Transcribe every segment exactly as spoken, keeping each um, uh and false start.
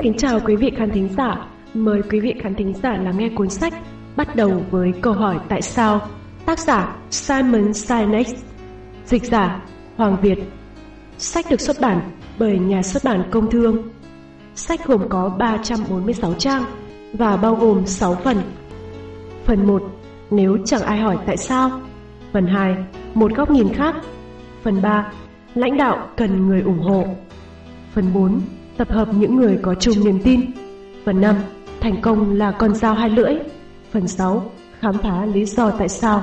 kính chào quý vị khán thính giả. Mời quý vị khán thính giả lắng nghe cuốn sách bắt đầu với câu hỏi tại sao, tác giả Simon Sinek, dịch giả Hoàng Việt. Sách được xuất bản bởi nhà xuất bản Công Thương. Sách gồm có ba trăm bốn mươi sáu trang và bao gồm sáu phần. Phần một, nếu chẳng ai hỏi tại sao. Phần hai, một góc nhìn khác. Phần ba, lãnh đạo cần người ủng hộ. Phần bốn, tập hợp những người có chung niềm tin. Phần năm, thành công là con dao hai lưỡi. Phần sáu, khám phá lý do tại sao.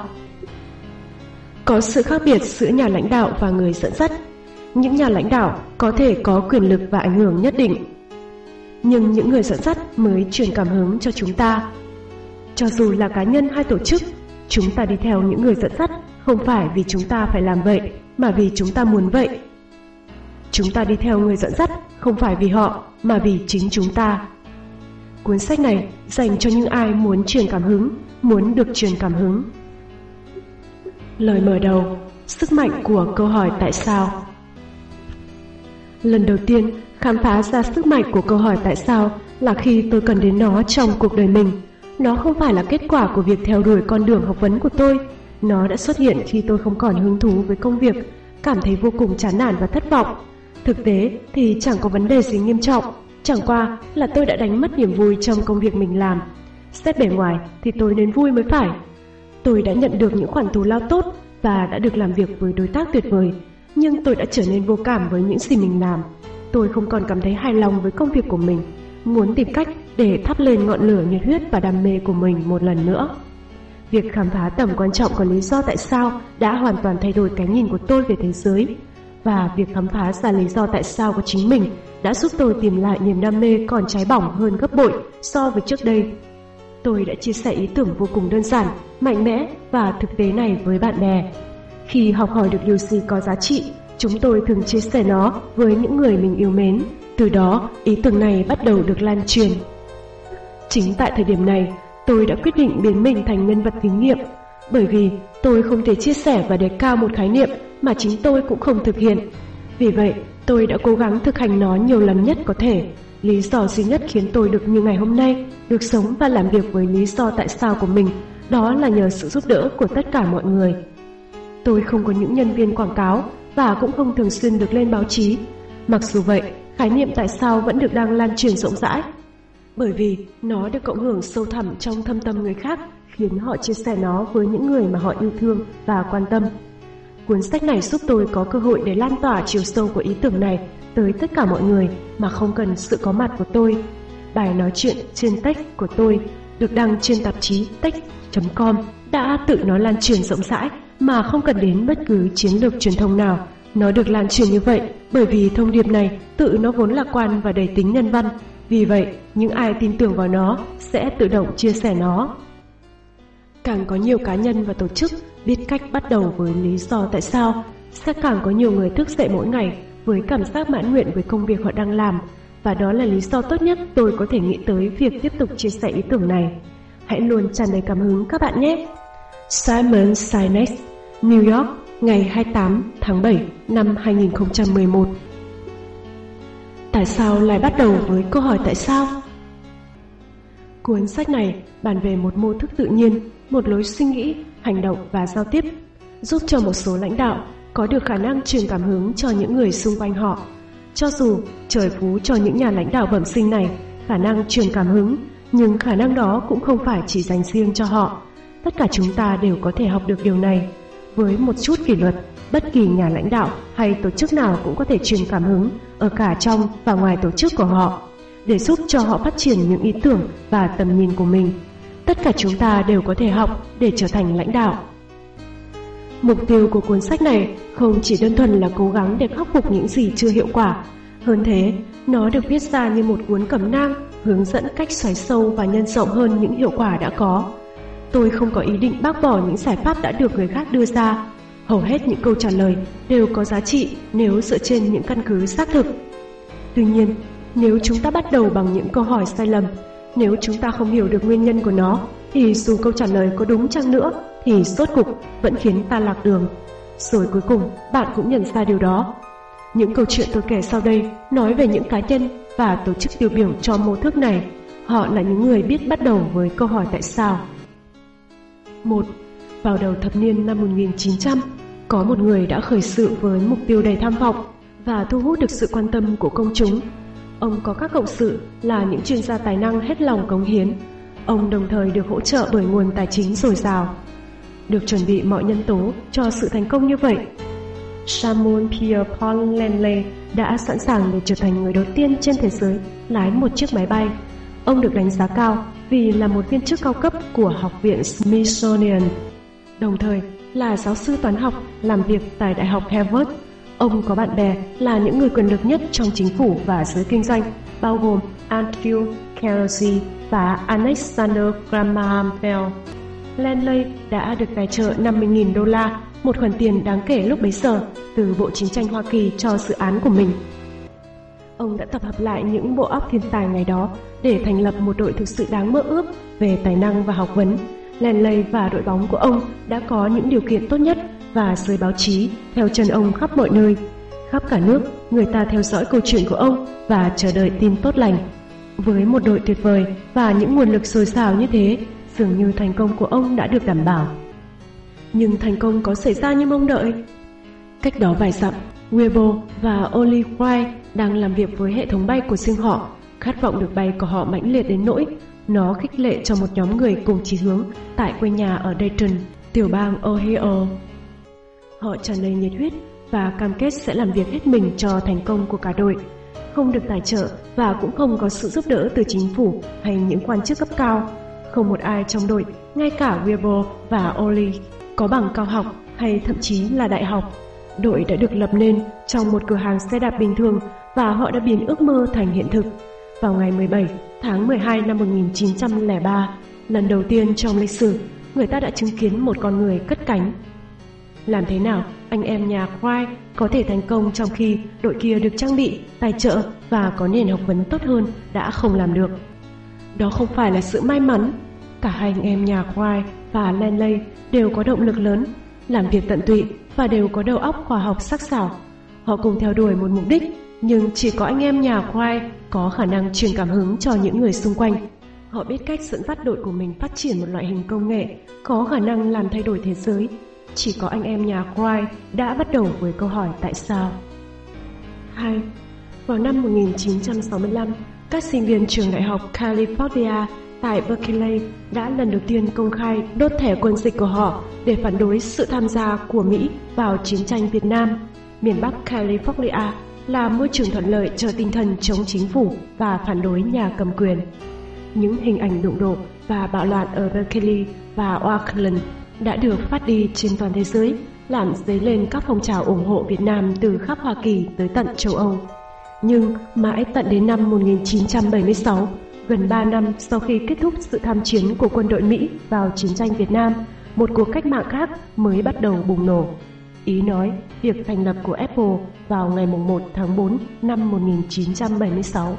Có sự khác biệt giữa nhà lãnh đạo và người dẫn dắt. Những nhà lãnh đạo có thể có quyền lực và ảnh hưởng nhất định, nhưng những người dẫn dắt mới truyền cảm hứng cho chúng ta. Cho dù là cá nhân hay tổ chức, chúng ta đi theo những người dẫn dắt không phải vì chúng ta phải làm vậy, mà vì chúng ta muốn vậy. Chúng ta đi theo người dẫn dắt không phải vì họ, mà vì chính chúng ta. Cuốn sách này dành cho những ai muốn truyền cảm hứng, muốn được truyền cảm hứng. Lời mở đầu, sức mạnh của câu hỏi tại sao. Lần đầu tiên khám phá ra sức mạnh của câu hỏi tại sao là khi tôi cần đến nó trong cuộc đời mình. Nó không phải là kết quả của việc theo đuổi con đường học vấn của tôi. Nó đã xuất hiện khi tôi không còn hứng thú với công việc, cảm thấy vô cùng chán nản và thất vọng. Thực tế thì chẳng có vấn đề gì nghiêm trọng, chẳng qua là tôi đã đánh mất niềm vui trong công việc mình làm. Xét bề ngoài thì tôi nên vui mới phải. Tôi đã nhận được những khoản thù lao tốt và đã được làm việc với đối tác tuyệt vời, nhưng tôi đã trở nên vô cảm với những gì mình làm. Tôi không còn cảm thấy hài lòng với công việc của mình, muốn tìm cách để thắp lên ngọn lửa nhiệt huyết và đam mê của mình một lần nữa. Việc khám phá tầm quan trọng của lý do tại sao đã hoàn toàn thay đổi cái nhìn của tôi về thế giới, và việc khám phá ra lý do tại sao của chính mình đã giúp tôi tìm lại niềm đam mê còn cháy bỏng hơn gấp bội so với trước đây. Tôi đã chia sẻ ý tưởng vô cùng đơn giản, mạnh mẽ và thực tế này với bạn bè. Khi học hỏi được điều gì có giá trị, chúng tôi thường chia sẻ nó với những người mình yêu mến. Từ đó, ý tưởng này bắt đầu được lan truyền. Chính tại thời điểm này, tôi đã quyết định biến mình thành nhân vật thí nghiệm, bởi vì tôi không thể chia sẻ và đề cao một khái niệm mà chính tôi cũng không thực hiện. Vì vậy, tôi đã cố gắng thực hành nó nhiều lần nhất có thể. Lý do duy nhất khiến tôi được như ngày hôm nay, được sống và làm việc với lý do tại sao của mình, đó là nhờ sự giúp đỡ của tất cả mọi người. Tôi không có những nhân viên quảng cáo và cũng không thường xuyên được lên báo chí. Mặc dù vậy, khái niệm tại sao vẫn được đang lan truyền rộng rãi, bởi vì nó được cộng hưởng sâu thẳm trong thâm tâm người khác, khiến họ chia sẻ nó với những người mà họ yêu thương và quan tâm. Cuốn sách này giúp tôi có cơ hội để lan tỏa chiều sâu của ý tưởng này tới tất cả mọi người mà không cần sự có mặt của tôi. Bài nói chuyện trên text của tôi được đăng trên tạp chí text chấm com đã tự nó lan truyền rộng rãi mà không cần đến bất cứ chiến lược truyền thông nào. Nó được lan truyền như vậy bởi vì thông điệp này tự nó vốn lạc quan và đầy tính nhân văn. Vì vậy, những ai tin tưởng vào nó sẽ tự động chia sẻ nó. Càng có nhiều cá nhân và tổ chức biết cách bắt đầu với lý do tại sao, sẽ càng có nhiều người thức dậy mỗi ngày với cảm giác mãn nguyện với công việc họ đang làm, và đó là lý do tốt nhất tôi có thể nghĩ tới việc tiếp tục chia sẻ ý tưởng này. Hãy luôn tràn đầy cảm hứng các bạn nhé. Simon Sinek, New York, ngày hai mươi tám tháng bảy năm hai nghìn không trăm mười một. Tại sao lại bắt đầu với câu hỏi tại sao? Cuốn sách này bàn về một mô thức tự nhiên, một lối suy nghĩ, hành động và giao tiếp, giúp cho một số lãnh đạo có được khả năng truyền cảm hứng cho những người xung quanh họ. Cho dù trời phú cho những nhà lãnh đạo bẩm sinh này khả năng truyền cảm hứng, nhưng khả năng đó cũng không phải chỉ dành riêng cho họ. Tất cả chúng ta đều có thể học được điều này. Với một chút kỷ luật, bất kỳ nhà lãnh đạo hay tổ chức nào cũng có thể truyền cảm hứng ở cả trong và ngoài tổ chức của họ, để giúp cho họ phát triển những ý tưởng và tầm nhìn của mình. Tất cả chúng ta đều có thể học để trở thành lãnh đạo. Mục tiêu của cuốn sách này không chỉ đơn thuần là cố gắng để khắc phục những gì chưa hiệu quả. Hơn thế, nó được viết ra như một cuốn cẩm nang hướng dẫn cách xoáy sâu và nhân rộng hơn những hiệu quả đã có. Tôi không có ý định bác bỏ những giải pháp đã được người khác đưa ra. Hầu hết những câu trả lời đều có giá trị nếu dựa trên những căn cứ xác thực. Tuy nhiên, nếu chúng ta bắt đầu bằng những câu hỏi sai lầm, nếu chúng ta không hiểu được nguyên nhân của nó, thì dù câu trả lời có đúng chăng nữa, thì rốt cục vẫn khiến ta lạc đường. Rồi cuối cùng, bạn cũng nhận ra điều đó. Những câu chuyện tôi kể sau đây nói về những cá nhân và tổ chức tiêu biểu cho mô thức này. Họ là những người biết bắt đầu với câu hỏi tại sao. một. Vào đầu thập niên năm một nghìn chín trăm, có một người đã khởi sự với mục tiêu đầy tham vọng và thu hút được sự quan tâm của công chúng. Ông có các cộng sự là những chuyên gia tài năng hết lòng cống hiến. Ông đồng thời được hỗ trợ bởi nguồn tài chính dồi dào. Được chuẩn bị mọi nhân tố cho sự thành công như vậy, Samuel Pierpont Langley đã sẵn sàng để trở thành người đầu tiên trên thế giới lái một chiếc máy bay. Ông được đánh giá cao vì là một viên chức cao cấp của Học viện Smithsonian, đồng thời là giáo sư toán học làm việc tại Đại học Harvard. Ông có bạn bè là những người quyền lực nhất trong chính phủ và giới kinh doanh, bao gồm Andrew Carnegie và Alexander Graham Bell. Langley đã được tài trợ năm mươi nghìn đô la, một khoản tiền đáng kể lúc bấy giờ, từ Bộ Chiến tranh Hoa Kỳ cho dự án của mình. Ông đã tập hợp lại những bộ óc thiên tài ngày đó để thành lập một đội thực sự đáng mơ ước về tài năng và học vấn. Langley và đội bóng của ông đã có những điều kiện tốt nhất và giới báo chí theo chân ông khắp mọi nơi. Khắp cả nước, người ta theo dõi câu chuyện của ông và chờ đợi tin tốt lành. Với một đội tuyệt vời và những nguồn lực dồi dào như thế, dường như thành công của ông đã được đảm bảo. Nhưng thành công có xảy ra như mong đợi? Cách đó vài dặm, Weibo và Oli Wright đang làm việc với hệ thống bay của riêng họ. Khát vọng được bay của họ mãnh liệt đến nỗi nó khích lệ cho một nhóm người cùng chí hướng tại quê nhà ở Dayton, tiểu bang Ohio. Họ tràn đầy nhiệt huyết và cam kết sẽ làm việc hết mình cho thành công của cả đội. Không được tài trợ và cũng không có sự giúp đỡ từ chính phủ hay những quan chức cấp cao. Không một ai trong đội, ngay cả Weibo và Oli, có bằng cao học hay thậm chí là đại học. Đội đã được lập nên trong một cửa hàng xe đạp bình thường và họ đã biến ước mơ thành hiện thực. Vào ngày mười bảy tháng mười hai năm một nghìn chín trăm lẻ ba, lần đầu tiên trong lịch sử, người ta đã chứng kiến một con người cất cánh. Làm thế nào anh em nhà Wright có thể thành công trong khi đội kia được trang bị, tài trợ và có nền học vấn tốt hơn đã không làm được? Đó không phải là sự may mắn. Cả hai anh em nhà Wright và Langley đều có động lực lớn, làm việc tận tụy và đều có đầu óc khoa học sắc sảo. Họ cùng theo đuổi một mục đích, nhưng chỉ có anh em nhà Wright có khả năng truyền cảm hứng cho những người xung quanh. Họ biết cách dẫn dắt đội của mình phát triển một loại hình công nghệ có khả năng làm thay đổi thế giới. Chỉ có anh em nhà Wright đã bắt đầu với câu hỏi tại sao. hai. Vào năm một nghìn chín trăm sáu mươi lăm, các sinh viên trường đại học California tại Berkeley đã lần đầu tiên công khai đốt thẻ quân dịch của họ để phản đối sự tham gia của Mỹ vào chiến tranh Việt Nam. Miền Bắc California là môi trường thuận lợi cho tinh thần chống chính phủ và phản đối nhà cầm quyền. Những hình ảnh đụng độ và bạo loạn ở Berkeley và Oakland đã được phát đi trên toàn thế giới, làm dấy lên các phong trào ủng hộ Việt Nam từ khắp Hoa Kỳ tới tận châu Âu. Nhưng mãi tận đến năm một nghìn chín trăm bảy mươi sáu, gần ba năm sau khi kết thúc sự tham chiến của quân đội Mỹ vào chiến tranh Việt Nam, một cuộc cách mạng khác mới bắt đầu bùng nổ. Ý nói việc thành lập của Apple vào ngày một tháng tư năm một nghìn chín trăm bảy mươi sáu.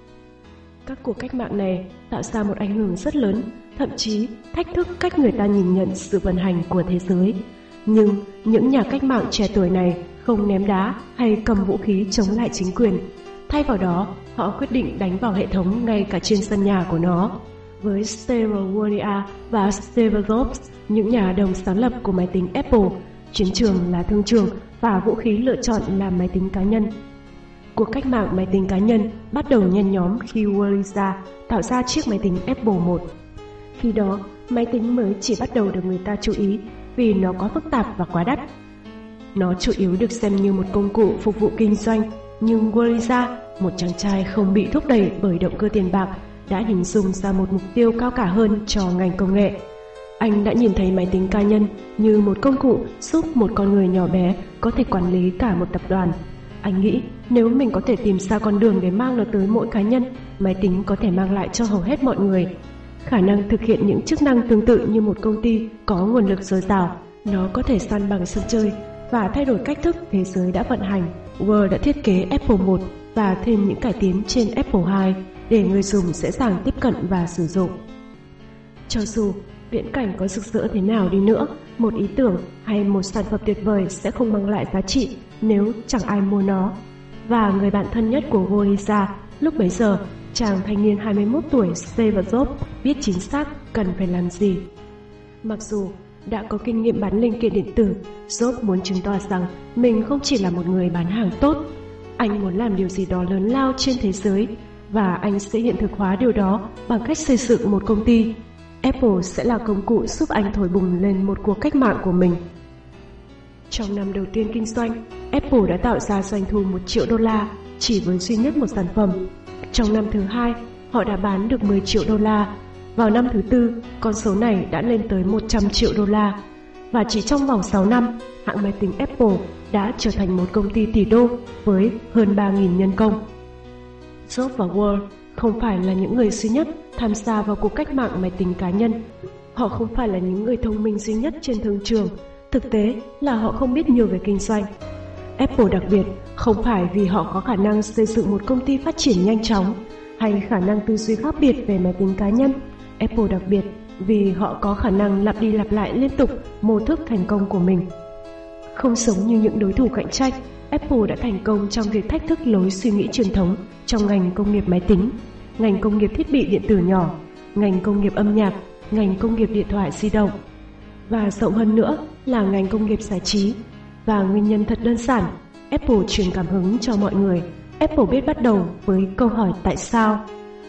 Các cuộc cách mạng này tạo ra một ảnh hưởng rất lớn, thậm chí thách thức cách người ta nhìn nhận sự vận hành của thế giới. Nhưng những nhà cách mạng trẻ tuổi này không ném đá hay cầm vũ khí chống lại chính quyền. Thay vào đó, họ quyết định đánh vào hệ thống ngay cả trên sân nhà của nó. Với Steve Wozniak và Steve Jobs, những nhà đồng sáng lập của máy tính Apple, chiến trường là thương trường và vũ khí lựa chọn là máy tính cá nhân. Cuộc cách mạng máy tính cá nhân bắt đầu nhen nhóm khi Wozniak tạo ra chiếc máy tính Apple một. Khi đó, máy tính mới chỉ bắt đầu được người ta chú ý vì nó quá phức tạp và quá đắt. Nó chủ yếu được xem như một công cụ phục vụ kinh doanh, nhưng Wozniak, một chàng trai không bị thúc đẩy bởi động cơ tiền bạc, đã hình dung ra một mục tiêu cao cả hơn cho ngành công nghệ. Anh đã nhìn thấy máy tính cá nhân như một công cụ giúp một con người nhỏ bé có thể quản lý cả một tập đoàn. Anh nghĩ nếu mình có thể tìm ra con đường để mang nó tới mỗi cá nhân, máy tính có thể mang lại cho hầu hết mọi người khả năng thực hiện những chức năng tương tự như một công ty có nguồn lực dồi dào. Nó có thể san bằng sân chơi và thay đổi cách thức thế giới đã vận hành. Word đã thiết kế Apple một và thêm những cải tiến trên Apple hai để người dùng dễ dàng tiếp cận và sử dụng. Cho dù viễn cảnh có rực rỡ thế nào đi nữa, một ý tưởng hay một sản phẩm tuyệt vời sẽ không mang lại giá trị nếu chẳng ai mua nó. Và người bạn thân nhất của Gorilla lúc bấy giờ, chàng thanh niên hai mươi mốt tuổi Steve Jobs, biết chính xác cần phải làm gì. Mặc dù đã có kinh nghiệm bán linh kiện điện tử, Jobs muốn chứng tỏ rằng mình không chỉ là một người bán hàng tốt. Anh muốn làm điều gì đó lớn lao trên thế giới, và anh sẽ hiện thực hóa điều đó bằng cách xây dựng một công ty. Apple sẽ là công cụ giúp anh thổi bùng lên một cuộc cách mạng của mình. Trong năm đầu tiên kinh doanh, Apple đã tạo ra doanh thu một triệu đô la chỉ với duy nhất một sản phẩm. Trong năm thứ hai, họ đã bán được mười triệu đô la. Vào năm thứ tư, con số này đã lên tới một trăm triệu đô la. Và chỉ trong vòng sáu năm, hãng máy tính Apple đã trở thành một công ty tỷ đô với hơn ba nghìn nhân công. Jobs và Wall không phải là những người duy nhất tham gia vào cuộc cách mạng máy tính cá nhân. Họ không phải là những người thông minh duy nhất trên thương trường. Thực tế là họ không biết nhiều về kinh doanh. Apple đặc biệt không phải vì họ có khả năng xây dựng một công ty phát triển nhanh chóng hay khả năng tư duy khác biệt về máy tính cá nhân. Apple đặc biệt vì họ có khả năng lặp đi lặp lại liên tục mô thức thành công của mình. Không giống như những đối thủ cạnh tranh, Apple đã thành công trong việc thách thức lối suy nghĩ truyền thống trong ngành công nghiệp máy tính, ngành công nghiệp thiết bị điện tử nhỏ, ngành công nghiệp âm nhạc, ngành công nghiệp điện thoại di động, và rộng hơn nữa là ngành công nghiệp giải trí. Và nguyên nhân thật đơn giản, Apple truyền cảm hứng cho mọi người. Apple biết bắt đầu với câu hỏi tại sao.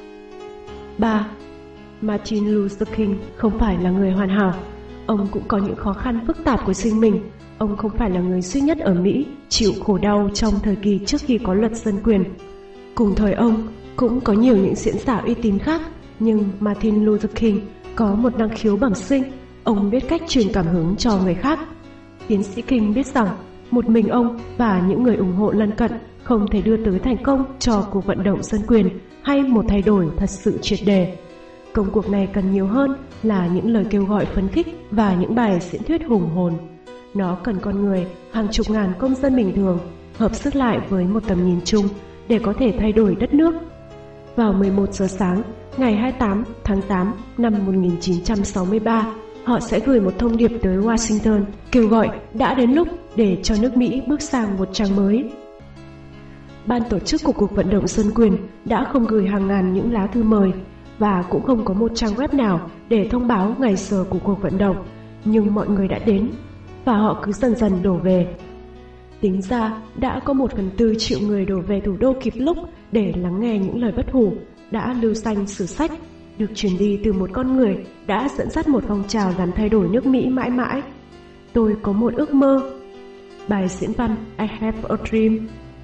ba. Martin Luther King không phải là người hoàn hảo. Ông cũng có những khó khăn phức tạp của riêng mình. Ông không phải là người duy nhất ở Mỹ chịu khổ đau trong thời kỳ trước khi có luật dân quyền. Cùng thời ông cũng có nhiều những diễn giả uy tín khác, nhưng Martin Luther King có một năng khiếu bẩm sinh. Ông biết cách truyền cảm hứng cho người khác. Tiến sĩ King biết rằng một mình ông và những người ủng hộ lân cận không thể đưa tới thành công cho cuộc vận động dân quyền hay một thay đổi thật sự triệt đề. Công cuộc này cần nhiều hơn là những lời kêu gọi phấn khích và những bài diễn thuyết hùng hồn. Nó cần con người, hàng chục ngàn công dân bình thường, hợp sức lại với một tầm nhìn chung để có thể thay đổi đất nước. Vào mười một giờ sáng, ngày hai mươi tám tháng tám năm một nghìn chín trăm sáu mươi ba, họ sẽ gửi một thông điệp tới Washington kêu gọi đã đến lúc để cho nước Mỹ bước sang một trang mới. Ban tổ chức của cuộc vận động dân quyền đã không gửi hàng ngàn những lá thư mời và cũng không có một trang web nào để thông báo ngày giờ của cuộc vận động, nhưng mọi người đã đến và họ cứ dần dần đổ về. Tính ra đã có một phần tư triệu người đổ về thủ đô kịp lúc để lắng nghe những lời bất hủ đã lưu danh sử sách, được truyền đi từ một con người đã dẫn dắt một phong trào làm thay đổi nước Mỹ mãi mãi. Tôi có một ước mơ. Bài diễn văn I have a dream.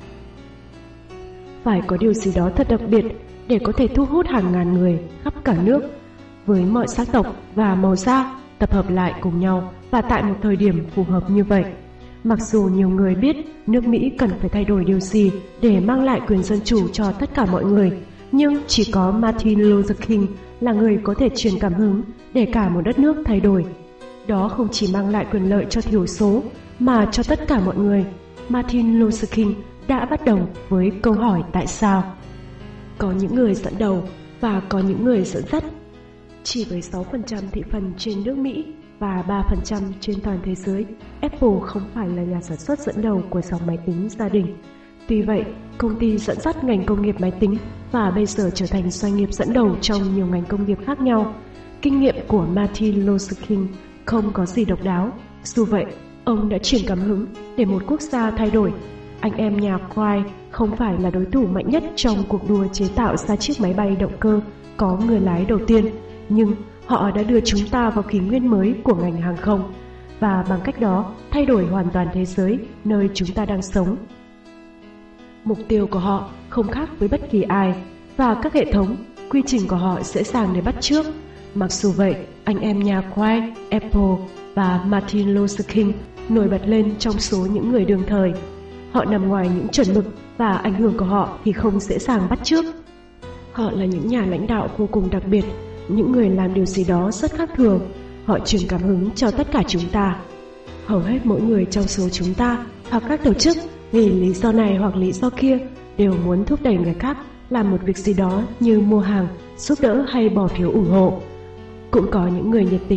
Phải có điều gì đó thật đặc biệt để có thể thu hút hàng ngàn người khắp cả nước với mọi sắc tộc và màu da tập hợp lại cùng nhau và tại một thời điểm phù hợp như vậy. Mặc dù nhiều người biết nước Mỹ cần phải thay đổi điều gì để mang lại quyền dân chủ cho tất cả mọi người, nhưng chỉ có Martin Luther King là người có thể truyền cảm hứng để cả một đất nước thay đổi. Đó không chỉ mang lại quyền lợi cho thiểu số mà cho tất cả mọi người. Martin Luther King đã bắt đầu với câu hỏi tại sao. Có những người dẫn đầu và có những người dẫn dắt. Chỉ với sáu phần trăm thị phần trên nước Mỹ và ba phần trăm trên toàn thế giới, Apple không phải là nhà sản xuất dẫn đầu của dòng máy tính gia đình. Tuy vậy, công ty dẫn dắt ngành công nghiệp máy tính và bây giờ trở thành doanh nghiệp dẫn đầu trong nhiều ngành công nghiệp khác nhau. Kinh nghiệm của Martin Luther King không có gì độc đáo. Dù vậy, ông đã truyền cảm hứng để một quốc gia thay đổi. Anh em nhà Wright không phải là đối thủ mạnh nhất trong cuộc đua chế tạo ra chiếc máy bay động cơ có người lái đầu tiên, nhưng họ đã đưa chúng ta vào kỷ nguyên mới của ngành hàng không và bằng cách đó thay đổi hoàn toàn thế giới nơi chúng ta đang sống. Mục tiêu của họ không khác với bất kỳ ai và các hệ thống, quy trình của họ dễ dàng để bắt chước. Mặc dù vậy, anh em nhà Wright, Apple và Martin Luther King nổi bật lên trong số những người đương thời. Họ nằm ngoài những chuẩn mực và ảnh hưởng của họ thì không dễ dàng bắt chước. Họ là những nhà lãnh đạo vô cùng đặc biệt, những người làm điều gì đó rất khác thường. Họ truyền cảm hứng cho tất cả chúng ta. Hầu hết mỗi người trong số chúng ta hoặc các tổ chức vì lý do này hoặc lý do kia đều muốn thúc đẩy người khác làm một việc gì đó như mua hàng, giúp đỡ hay bỏ phiếu ủng hộ. Cũng có những người nhiệt tình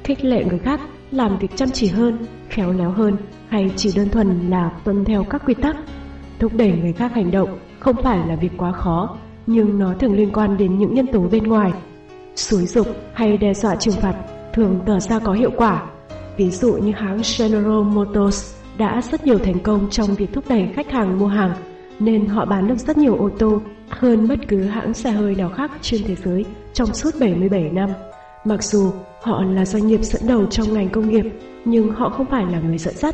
khích lệ người khác làm việc chăm chỉ hơn, khéo léo hơn, hay chỉ đơn thuần là tuân theo các quy tắc. Thúc đẩy người khác hành động không phải là việc quá khó, nhưng nó thường liên quan đến những nhân tố bên ngoài. Xúi giục hay đe dọa trừng phạt thường tỏ ra có hiệu quả. Ví dụ như hãng General Motors đã rất nhiều thành công trong việc thúc đẩy khách hàng mua hàng, nên họ bán được rất nhiều ô tô hơn bất cứ hãng xe hơi nào khác trên thế giới trong suốt bảy mươi bảy năm. Mặc dù họ là doanh nghiệp dẫn đầu trong ngành công nghiệp, nhưng họ không phải là người dẫn dắt.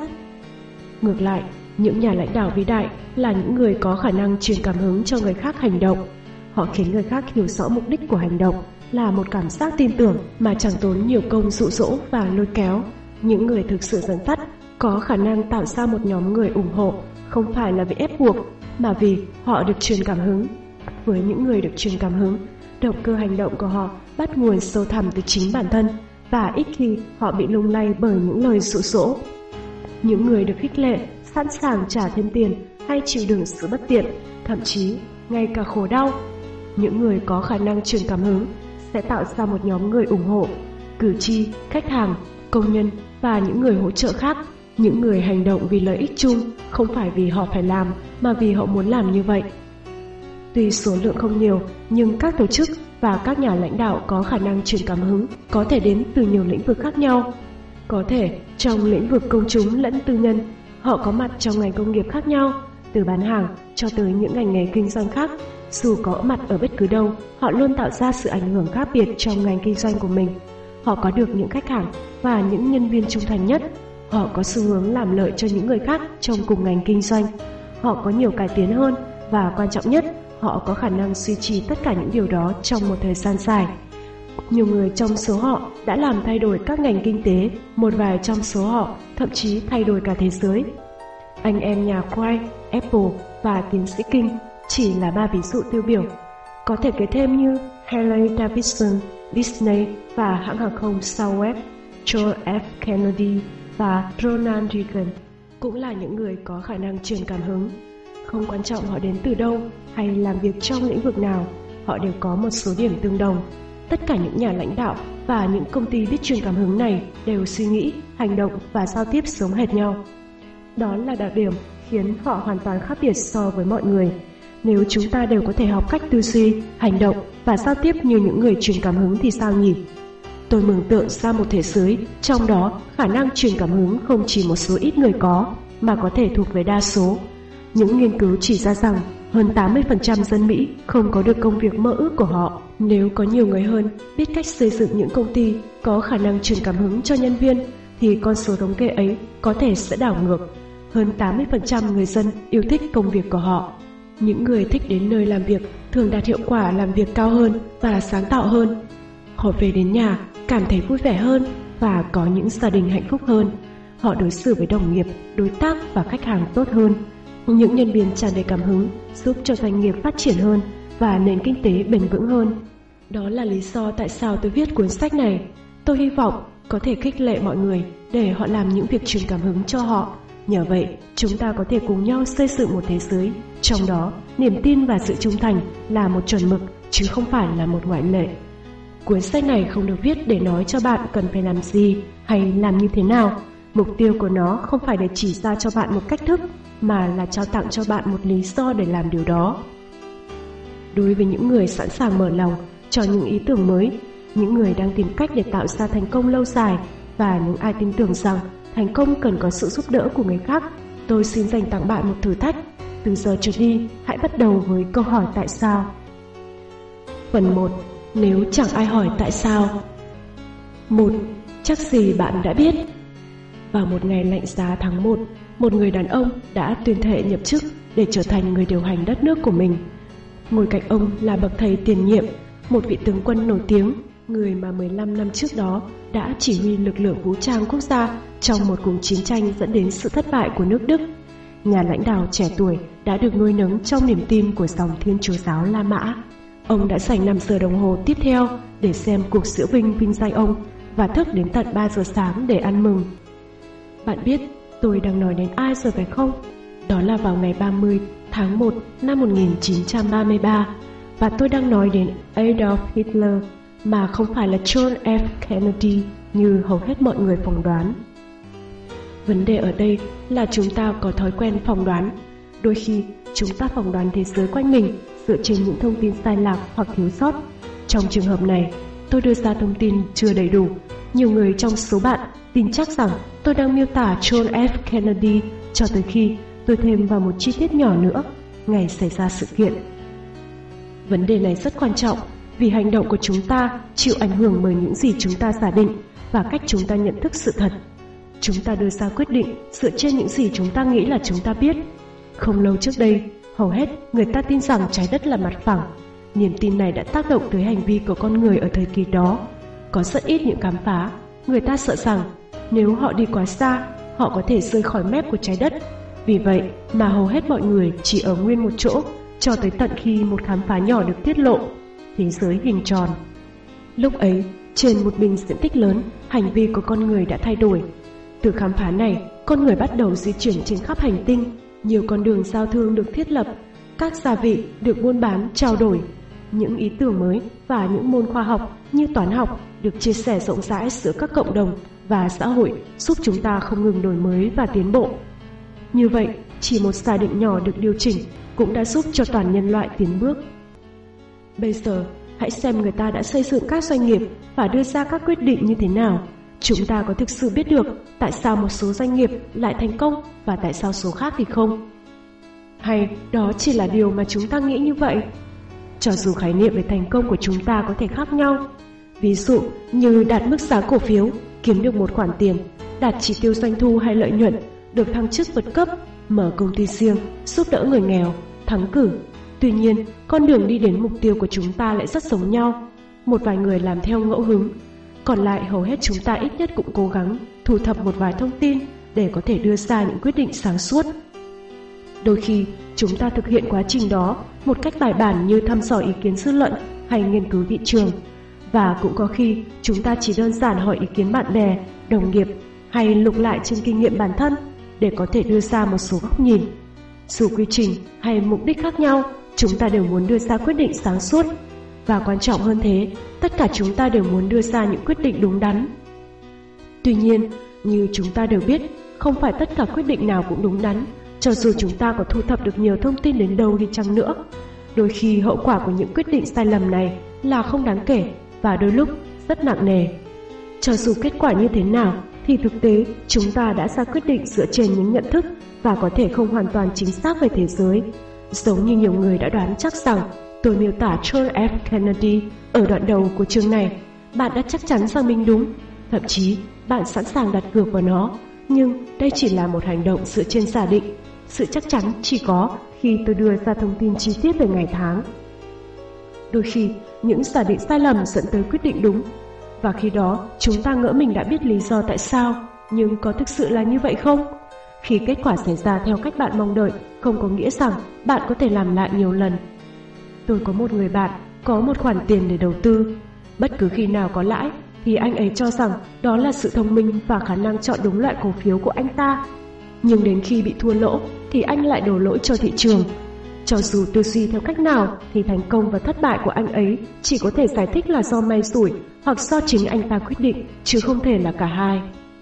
Ngược lại, những nhà lãnh đạo vĩ đại là những người có khả năng truyền cảm hứng cho người khác hành động. Họ khiến người khác hiểu rõ mục đích của hành động là một cảm giác tin tưởng mà chẳng tốn nhiều công dụ dỗ và lôi kéo. Những người thực sự dẫn dắt có khả năng tạo ra một nhóm người ủng hộ, không phải là vì ép buộc, mà vì họ được truyền cảm hứng. Với những người được truyền cảm hứng, động cơ hành động của họ bắt nguồn sâu thẳm từ chính bản thân, và ít khi họ bị lung lay bởi những lời dụ dỗ. Những người được khích lệ sẵn sàng trả thêm tiền hay chịu đựng sự bất tiện, thậm chí ngay cả khổ đau. Những người có khả năng truyền cảm hứng sẽ tạo ra một nhóm người ủng hộ, cử tri, khách hàng, công nhân và những người hỗ trợ khác. Những người hành động vì lợi ích chung, không phải vì họ phải làm, mà vì họ muốn làm như vậy. Tuy số lượng không nhiều, nhưng các tổ chức và các nhà lãnh đạo có khả năng truyền cảm hứng có thể đến từ nhiều lĩnh vực khác nhau. Có thể trong lĩnh vực công chúng lẫn tư nhân, họ có mặt trong ngành công nghiệp khác nhau, từ bán hàng cho tới những ngành nghề kinh doanh khác. Dù có mặt ở bất cứ đâu, họ luôn tạo ra sự ảnh hưởng khác biệt trong ngành kinh doanh của mình. Họ có được những khách hàng và những nhân viên trung thành nhất. Họ có xu hướng làm lợi cho những người khác trong cùng ngành kinh doanh. Họ có nhiều cải tiến hơn và quan trọng nhất, họ có khả năng duy trì tất cả những điều đó trong một thời gian dài. Nhiều người trong số họ đã làm thay đổi các ngành kinh tế, một vài trong số họ thậm chí thay đổi cả thế giới. Anh em nhà Quay, Apple và tiến sĩ King chỉ là ba ví dụ tiêu biểu. Có thể kể thêm như Harley Davidson, Disney và hãng hàng không Southwest, John F. Kennedy và Ronald Reagan cũng là những người có khả năng truyền cảm hứng. Không quan trọng họ đến từ đâu hay làm việc trong lĩnh vực nào, họ đều có một số điểm tương đồng. Tất cả những nhà lãnh đạo và những công ty biết truyền cảm hứng này đều suy nghĩ, hành động và giao tiếp giống hệt nhau. Đó là đặc điểm khiến họ hoàn toàn khác biệt so với mọi người. Nếu chúng ta đều có thể học cách tư duy, hành động và giao tiếp như những người truyền cảm hứng thì sao nhỉ? Tôi mường tượng ra một thế giới, trong đó khả năng truyền cảm hứng không chỉ một số ít người có, mà có thể thuộc về đa số. Những nghiên cứu chỉ ra rằng hơn tám mươi phần trăm dân Mỹ không có được công việc mơ ước của họ. Nếu có nhiều người hơn biết cách xây dựng những công ty có khả năng truyền cảm hứng cho nhân viên, thì con số thống kê ấy có thể sẽ đảo ngược. Hơn tám mươi phần trăm người dân yêu thích công việc của họ. Những người thích đến nơi làm việc thường đạt hiệu quả làm việc cao hơn và sáng tạo hơn. Họ về đến nhà cảm thấy vui vẻ hơn và có những gia đình hạnh phúc hơn. Họ đối xử với đồng nghiệp, đối tác và khách hàng tốt hơn. Những nhân viên tràn đầy cảm hứng giúp cho doanh nghiệp phát triển hơn và nền kinh tế bền vững hơn. Đó là lý do tại sao tôi viết cuốn sách này. Tôi hy vọng có thể khích lệ mọi người để họ làm những việc truyền cảm hứng cho họ. Nhờ vậy, chúng ta có thể cùng nhau xây dựng một thế giới, trong đó niềm tin và sự trung thành là một chuẩn mực, chứ không phải là một ngoại lệ. Cuốn sách này không được viết để nói cho bạn cần phải làm gì hay làm như thế nào. Mục tiêu của nó không phải để chỉ ra cho bạn một cách thức, mà là trao tặng cho bạn một lý do để làm điều đó. Đối với những người sẵn sàng mở lòng cho những ý tưởng mới, những người đang tìm cách để tạo ra thành công lâu dài, và những ai tin tưởng rằng thành công cần có sự giúp đỡ của người khác, tôi xin dành tặng bạn một thử thách. Từ giờ trở đi, hãy bắt đầu với câu hỏi tại sao. Phần một. Nếu chẳng ai hỏi tại sao. một. Chắc gì bạn đã biết. Vào một ngày lạnh giá tháng một, một người đàn ông đã tuyên thệ nhậm chức để trở thành người điều hành đất nước của mình. Ngồi cạnh ông là bậc thầy tiền nhiệm, một vị tướng quân nổi tiếng, người mà mười lăm năm trước đó đã chỉ huy lực lượng vũ trang quốc gia trong một cuộc chiến tranh dẫn đến sự thất bại của nước Đức. Nhà lãnh đạo trẻ tuổi đã được nuôi nấng trong niềm tin của dòng Thiên Chúa giáo La Mã. Ông đã dành năm giờ đồng hồ tiếp theo để xem cuộc diễu binh vinh danh ông và thức đến tận ba giờ sáng để ăn mừng. Bạn biết tôi đang nói đến ai rồi phải không? Đó là vào ngày ba mươi tháng một năm một nghìn chín trăm ba mươi ba, và tôi đang nói đến Adolf Hitler, mà không phải là John F. Kennedy như hầu hết mọi người phỏng đoán. Vấn đề ở đây là chúng ta có thói quen phỏng đoán. Đôi khi, chúng ta phỏng đoán thế giới quanh mình dựa trên những thông tin sai lạc hoặc thiếu sót. Trong trường hợp này, tôi đưa ra thông tin chưa đầy đủ. Nhiều người trong số bạn tin chắc rằng tôi đang miêu tả John F. Kennedy cho tới khi tôi thêm vào một chi tiết nhỏ nữa, ngày xảy ra sự kiện. Vấn đề này rất quan trọng vì hành động của chúng ta chịu ảnh hưởng bởi những gì chúng ta giả định và cách chúng ta nhận thức sự thật. Chúng ta đưa ra quyết định dựa trên những gì chúng ta nghĩ là chúng ta biết. Không lâu trước đây, hầu hết người ta tin rằng trái đất là mặt phẳng. Niềm tin này đã tác động tới hành vi của con người ở thời kỳ đó. Có rất ít những khám phá. Người ta sợ rằng nếu họ đi quá xa, họ có thể rơi khỏi mép của trái đất. Vì vậy mà hầu hết mọi người chỉ ở nguyên một chỗ cho tới tận khi một khám phá nhỏ được tiết lộ: thế giới hình tròn. Lúc ấy, trên một bình diện tích lớn, hành vi của con người đã thay đổi. Từ khám phá này, con người bắt đầu di chuyển trên khắp hành tinh. Nhiều con đường giao thương được thiết lập, các gia vị được buôn bán, trao đổi. Những ý tưởng mới và những môn khoa học như toán học được chia sẻ rộng rãi giữa các cộng đồng và xã hội, giúp chúng ta không ngừng đổi mới và tiến bộ. Như vậy, chỉ một giả định nhỏ được điều chỉnh cũng đã giúp cho toàn nhân loại tiến bước. Bây giờ, hãy xem người ta đã xây dựng các doanh nghiệp và đưa ra các quyết định như thế nào. Chúng ta có thực sự biết được tại sao một số doanh nghiệp lại thành công và tại sao số khác thì không? Hay đó chỉ là điều mà chúng ta nghĩ như vậy? Cho dù khái niệm về thành công của chúng ta có thể khác nhau, ví dụ như đạt mức giá cổ phiếu, kiếm được một khoản tiền, đạt chỉ tiêu doanh thu hay lợi nhuận, được thăng chức vượt cấp, mở công ty riêng, giúp đỡ người nghèo, thắng cử. Tuy nhiên, con đường đi đến mục tiêu của chúng ta lại rất giống nhau. Một vài người làm theo ngẫu hứng, còn lại hầu hết chúng ta ít nhất cũng cố gắng thu thập một vài thông tin để có thể đưa ra những quyết định sáng suốt. Đôi khi, chúng ta thực hiện quá trình đó một cách bài bản như thăm dò ý kiến dư luận hay nghiên cứu thị trường. Và cũng có khi chúng ta chỉ đơn giản hỏi ý kiến bạn bè, đồng nghiệp hay lục lại trên kinh nghiệm bản thân để có thể đưa ra một số góc nhìn. Dù quy trình hay mục đích khác nhau, chúng ta đều muốn đưa ra quyết định sáng suốt. Và quan trọng hơn thế, tất cả chúng ta đều muốn đưa ra những quyết định đúng đắn. Tuy nhiên, như chúng ta đều biết, không phải tất cả quyết định nào cũng đúng đắn, cho dù chúng ta có thu thập được nhiều thông tin đến đâu đi chăng nữa. Đôi khi hậu quả của những quyết định sai lầm này là không đáng kể và đôi lúc rất nặng nề. Cho dù kết quả như thế nào, thì thực tế chúng ta đã ra quyết định dựa trên những nhận thức và có thể không hoàn toàn chính xác về thế giới. Giống như nhiều người đã đoán chắc rằng tôi miêu tả John F. Kennedy ở đoạn đầu của chương này, bạn đã chắc chắn rằng mình đúng. Thậm chí, bạn sẵn sàng đặt cược vào nó. Nhưng đây chỉ là một hành động dựa trên giả định. Sự chắc chắn chỉ có khi tôi đưa ra thông tin chi tiết về ngày tháng. Đôi khi, những giả định sai lầm dẫn tới quyết định đúng. Và khi đó, chúng ta ngỡ mình đã biết lý do tại sao. Nhưng có thực sự là như vậy không? Khi kết quả xảy ra theo cách bạn mong đợi, không có nghĩa rằng bạn có thể làm lại nhiều lần. Tôi có một người bạn có một khoản tiền để đầu tư. Bất cứ khi nào có lãi thì anh ấy cho rằng đó là sự thông minh và khả năng chọn đúng loại cổ phiếu của anh ta. Nhưng đến khi bị thua lỗ thì anh lại đổ lỗi cho thị trường. Cho dù tư duy theo cách nào thì thành công và thất bại của anh ấy chỉ có thể giải thích là do may rủi hoặc do chính anh ta quyết định, chứ không thể là cả hai.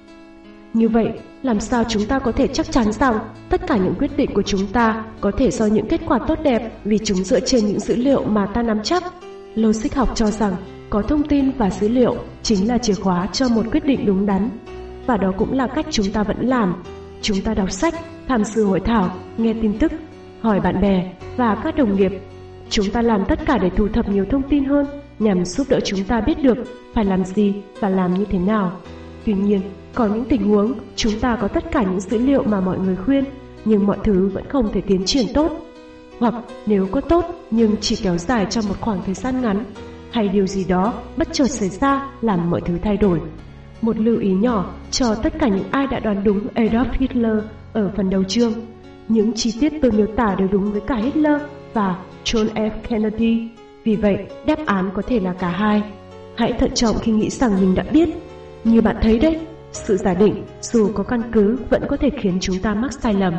Như vậy, làm sao chúng ta có thể chắc chắn rằng tất cả những quyết định của chúng ta có thể do những kết quả tốt đẹp vì chúng dựa trên những dữ liệu mà ta nắm chắc? Logic học cho rằng có thông tin và dữ liệu chính là chìa khóa cho một quyết định đúng đắn. Và đó cũng là cách chúng ta vẫn làm. Chúng ta đọc sách, tham dự hội thảo, nghe tin tức, hỏi bạn bè và các đồng nghiệp. Chúng ta làm tất cả để thu thập nhiều thông tin hơn nhằm giúp đỡ chúng ta biết được phải làm gì và làm như thế nào. Tuy nhiên, có những tình huống chúng ta có tất cả những dữ liệu mà mọi người khuyên, nhưng mọi thứ vẫn không thể tiến triển tốt. Hoặc nếu có tốt nhưng chỉ kéo dài trong một khoảng thời gian ngắn, hay điều gì đó bất chợt xảy ra làm mọi thứ thay đổi. Một lưu ý nhỏ cho tất cả những ai đã đoán đúng Adolf Hitler ở phần đầu chương. Những chi tiết tôi miêu tả đều đúng với cả Hitler và John F. Kennedy. Vì vậy, đáp án có thể là cả hai. Hãy thận trọng khi nghĩ rằng mình đã biết. Như bạn thấy đấy, sự giả định dù có căn cứ vẫn có thể khiến chúng ta mắc sai lầm.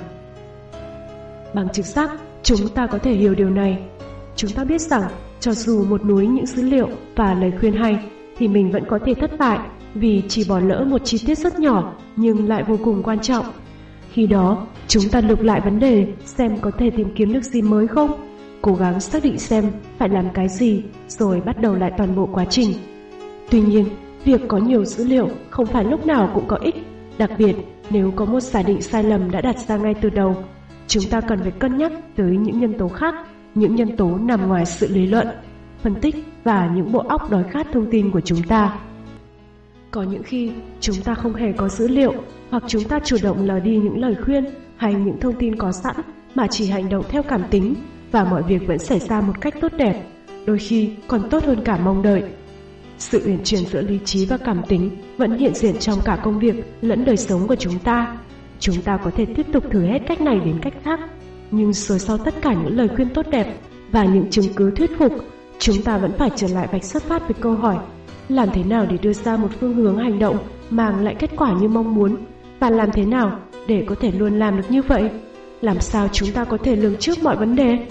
Bằng trực giác, chúng ta có thể hiểu điều này. Chúng ta biết rằng cho dù một núi những dữ liệu và lời khuyên hay thì mình vẫn có thể thất bại vì chỉ bỏ lỡ một chi tiết rất nhỏ nhưng lại vô cùng quan trọng. Khi đó, chúng ta lục lại vấn đề xem có thể tìm kiếm được gì mới không, cố gắng xác định xem phải làm cái gì rồi bắt đầu lại toàn bộ quá trình. Tuy nhiên, việc có nhiều dữ liệu không phải lúc nào cũng có ích, đặc biệt nếu có một giả định sai lầm đã đặt ra ngay từ đầu. Chúng ta cần phải cân nhắc tới những nhân tố khác, những nhân tố nằm ngoài sự lý luận, phân tích và những bộ óc đói khát thông tin của chúng ta. Có những khi chúng ta không hề có dữ liệu, hoặc chúng ta chủ động lờ đi những lời khuyên hay những thông tin có sẵn mà chỉ hành động theo cảm tính, và mọi việc vẫn xảy ra một cách tốt đẹp, đôi khi còn tốt hơn cả mong đợi. Sự uyển chuyển giữa lý trí và cảm tính vẫn hiện diện trong cả công việc lẫn đời sống của chúng ta. Chúng ta có thể tiếp tục thử hết cách này đến cách khác, nhưng rồi sau tất cả những lời khuyên tốt đẹp và những chứng cứ thuyết phục, chúng ta vẫn phải trở lại vạch xuất phát với câu hỏi: làm thế nào để đưa ra một phương hướng hành động mang lại kết quả như mong muốn, và làm thế nào để có thể luôn làm được như vậy? Làm sao chúng ta có thể lường trước mọi vấn đề?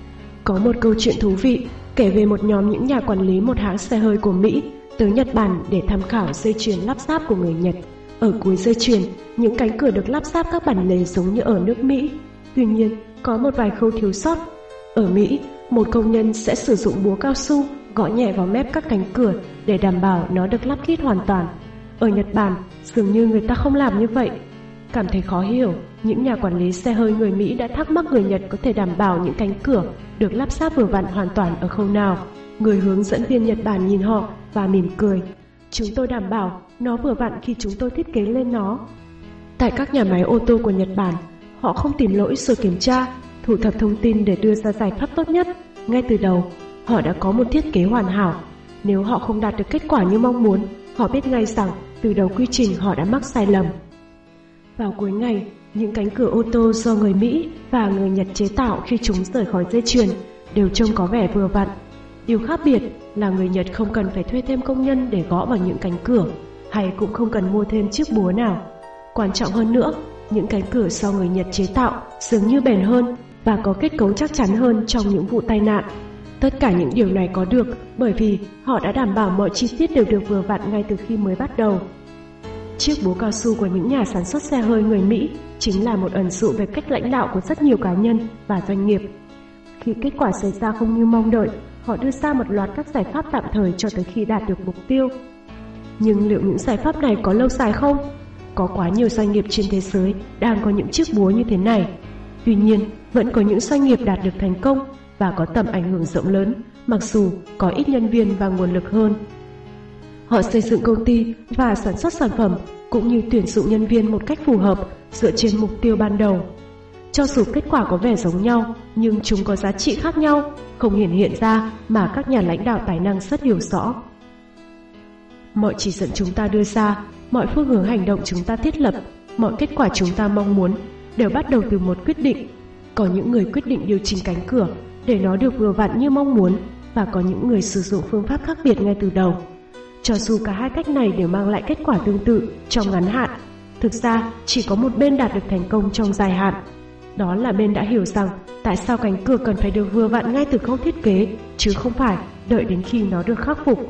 Có một câu chuyện thú vị kể về một nhóm những nhà quản lý một hãng xe hơi của Mỹ tới Nhật Bản để tham khảo dây chuyền lắp ráp của người Nhật. Ở cuối dây chuyền, những cánh cửa được lắp ráp các bản lề giống như ở nước Mỹ. Tuy nhiên, có một vài khâu thiếu sót. Ở Mỹ, một công nhân sẽ sử dụng búa cao su gõ nhẹ vào mép các cánh cửa để đảm bảo nó được lắp ghép hoàn toàn. Ở Nhật Bản, dường như người ta không làm như vậy. Cảm thấy khó hiểu, những nhà quản lý xe hơi người Mỹ đã thắc mắc người Nhật có thể đảm bảo những cánh cửa được lắp ráp vừa vặn hoàn toàn ở khâu nào. Người hướng dẫn viên Nhật Bản nhìn họ và mỉm cười. Chúng tôi đảm bảo nó vừa vặn khi chúng tôi thiết kế lên nó. Tại các nhà máy ô tô của Nhật Bản, họ không tìm lỗi rồi kiểm tra, thu thập thông tin để đưa ra giải pháp tốt nhất. Ngay từ đầu, họ đã có một thiết kế hoàn hảo. Nếu họ không đạt được kết quả như mong muốn, họ biết ngay rằng từ đầu quy trình họ đã mắc sai lầm. Vào cuối ngày, những cánh cửa ô tô do người Mỹ và người Nhật chế tạo khi chúng rời khỏi dây chuyền đều trông có vẻ vừa vặn. Điều khác biệt là người Nhật không cần phải thuê thêm công nhân để gõ vào những cánh cửa, hay cũng không cần mua thêm chiếc búa nào. Quan trọng hơn nữa, những cánh cửa do người Nhật chế tạo dường như bền hơn và có kết cấu chắc chắn hơn trong những vụ tai nạn. Tất cả những điều này có được bởi vì họ đã đảm bảo mọi chi tiết đều được vừa vặn ngay từ khi mới bắt đầu. Chiếc búa cao su của những nhà sản xuất xe hơi người Mỹ chính là một ẩn dụ về cách lãnh đạo của rất nhiều cá nhân và doanh nghiệp. Khi kết quả xảy ra không như mong đợi, họ đưa ra một loạt các giải pháp tạm thời cho tới khi đạt được mục tiêu. Nhưng liệu những giải pháp này có lâu dài không? Có quá nhiều doanh nghiệp trên thế giới đang có những chiếc búa như thế này. Tuy nhiên, vẫn có những doanh nghiệp đạt được thành công và có tầm ảnh hưởng rộng lớn, mặc dù có ít nhân viên và nguồn lực hơn. Họ xây dựng công ty và sản xuất sản phẩm cũng như tuyển dụng nhân viên một cách phù hợp dựa trên mục tiêu ban đầu. Cho dù kết quả có vẻ giống nhau, nhưng chúng có giá trị khác nhau, không hiển hiện ra mà các nhà lãnh đạo tài năng rất hiểu rõ. Mọi chỉ dẫn chúng ta đưa ra, mọi phương hướng hành động chúng ta thiết lập, mọi kết quả chúng ta mong muốn đều bắt đầu từ một quyết định. Có những người quyết định điều chỉnh cánh cửa để nó được vừa vặn như mong muốn, và có những người sử dụng phương pháp khác biệt ngay từ đầu. Cho dù cả hai cách này đều mang lại kết quả tương tự trong ngắn hạn, thực ra chỉ có một bên đạt được thành công trong dài hạn. Đó là bên đã hiểu rằng tại sao cánh cửa cần phải được vừa vặn ngay từ khâu thiết kế, chứ không phải đợi đến khi nó được khắc phục.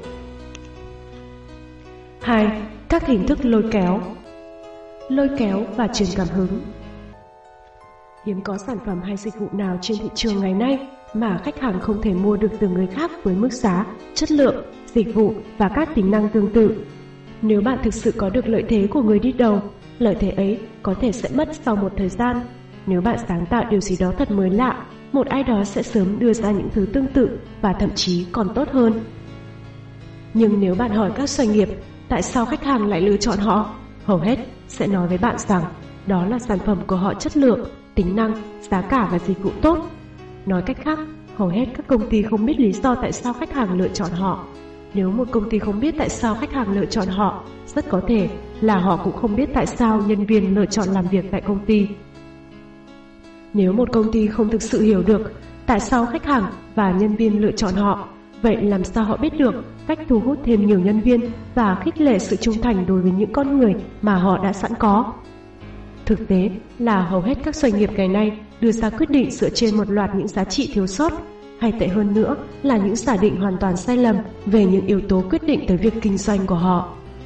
hai. Các hình thức lôi kéo. Lôi kéo và truyền cảm hứng. Hiếm có sản phẩm hay dịch vụ nào trên thị trường ngày nay mà khách hàng không thể mua được từ người khác với mức giá, chất lượng, dịch vụ và các tính năng tương tự. Nếu bạn thực sự có được lợi thế của người đi đầu, lợi thế ấy có thể sẽ mất sau một thời gian. Nếu bạn sáng tạo điều gì đó thật mới lạ, một ai đó sẽ sớm đưa ra những thứ tương tự và thậm chí còn tốt hơn. Nhưng nếu bạn hỏi các doanh nghiệp tại sao khách hàng lại lựa chọn họ, hầu hết sẽ nói với bạn rằng đó là sản phẩm của họ chất lượng, tính năng, giá cả và dịch vụ tốt. Nói cách khác, hầu hết các công ty không biết lý do tại sao khách hàng lựa chọn họ. Nếu một công ty không biết tại sao khách hàng lựa chọn họ, rất có thể là họ cũng không biết tại sao nhân viên lựa chọn làm việc tại công ty. Nếu một công ty không thực sự hiểu được tại sao khách hàng và nhân viên lựa chọn họ, vậy làm sao họ biết được cách thu hút thêm nhiều nhân viên và khích lệ sự trung thành đối với những con người mà họ đã sẵn có? Thực tế là hầu hết các doanh nghiệp ngày nay đưa ra quyết định dựa trên một loạt những giá trị thiếu sót, hay tệ hơn nữa là những giả định hoàn toàn sai lầm về những yếu tố quyết định tới việc kinh doanh của họ.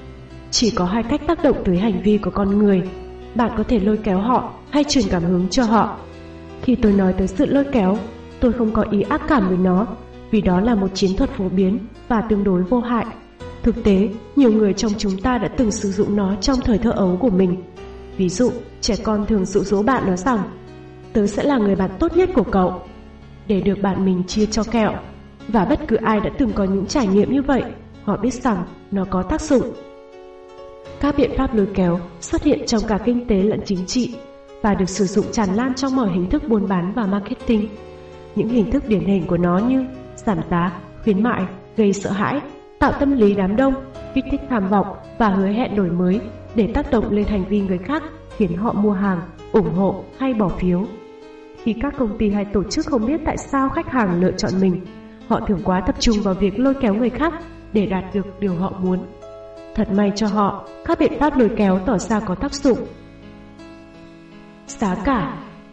Chỉ có hai cách tác động tới hành vi của con người. Bạn có thể lôi kéo họ hay truyền cảm hứng cho họ. Khi tôi nói tới sự lôi kéo, tôi không có ý ác cảm với nó, vì đó là một chiến thuật phổ biến và tương đối vô hại. Thực tế, nhiều người trong chúng ta đã từng sử dụng nó trong thời thơ ấu của mình. Ví dụ, trẻ con thường dụ dỗ bạn nói rằng tớ sẽ là người bạn tốt nhất của cậu, để được bạn mình chia cho kẹo. Và bất cứ ai đã từng có những trải nghiệm như vậy, họ biết rằng nó có tác dụng. Các biện pháp lôi kéo xuất hiện trong cả kinh tế lẫn chính trị và được sử dụng tràn lan trong mọi hình thức buôn bán và marketing. Những hình thức điển hình của nó như giảm giá, khuyến mại, gây sợ hãi, tạo tâm lý đám đông, kích thích tham vọng và hứa hẹn đổi mới để tác động lên hành vi người khác, khiến họ mua hàng, ủng hộ hay bỏ phiếu. Khi các công ty hay tổ chức không biết tại sao khách hàng lựa chọn mình, họ thường quá tập trung vào việc lôi kéo người khác để đạt được điều họ muốn. Thật may cho họ, các biện pháp lôi kéo tỏ ra có tác dụng. Giá cả.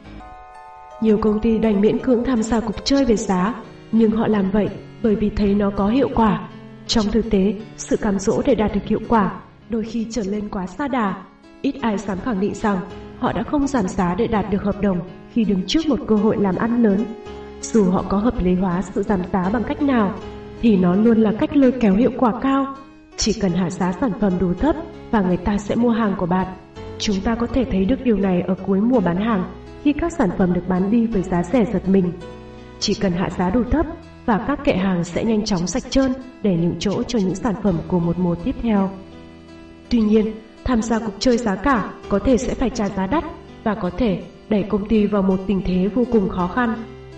Nhiều công ty đành miễn cưỡng tham gia cuộc chơi về giá, nhưng họ làm vậy bởi vì thấy nó có hiệu quả. Trong thực tế, sự cám dỗ để đạt được hiệu quả đôi khi trở lên quá xa đà. Ít ai dám khẳng định rằng họ đã không giảm giá để đạt được hợp đồng khi đứng trước một cơ hội làm ăn lớn. Dù họ có hợp lý hóa sự giảm giá bằng cách nào, thì nó luôn là cách lôi kéo hiệu quả cao. Chỉ cần hạ giá sản phẩm đủ thấp và người ta sẽ mua hàng của bạn. Chúng ta có thể thấy được điều này ở cuối mùa bán hàng, khi các sản phẩm được bán đi với giá rẻ giật mình. Chỉ cần hạ giá đủ thấp và các kệ hàng sẽ nhanh chóng sạch trơn để nhường chỗ cho những sản phẩm của một mùa tiếp theo. Tuy nhiên, tham gia cuộc chơi giá cả có thể sẽ phải trả giá đắt và có thể đẩy công ty vào một tình thế vô cùng khó khăn.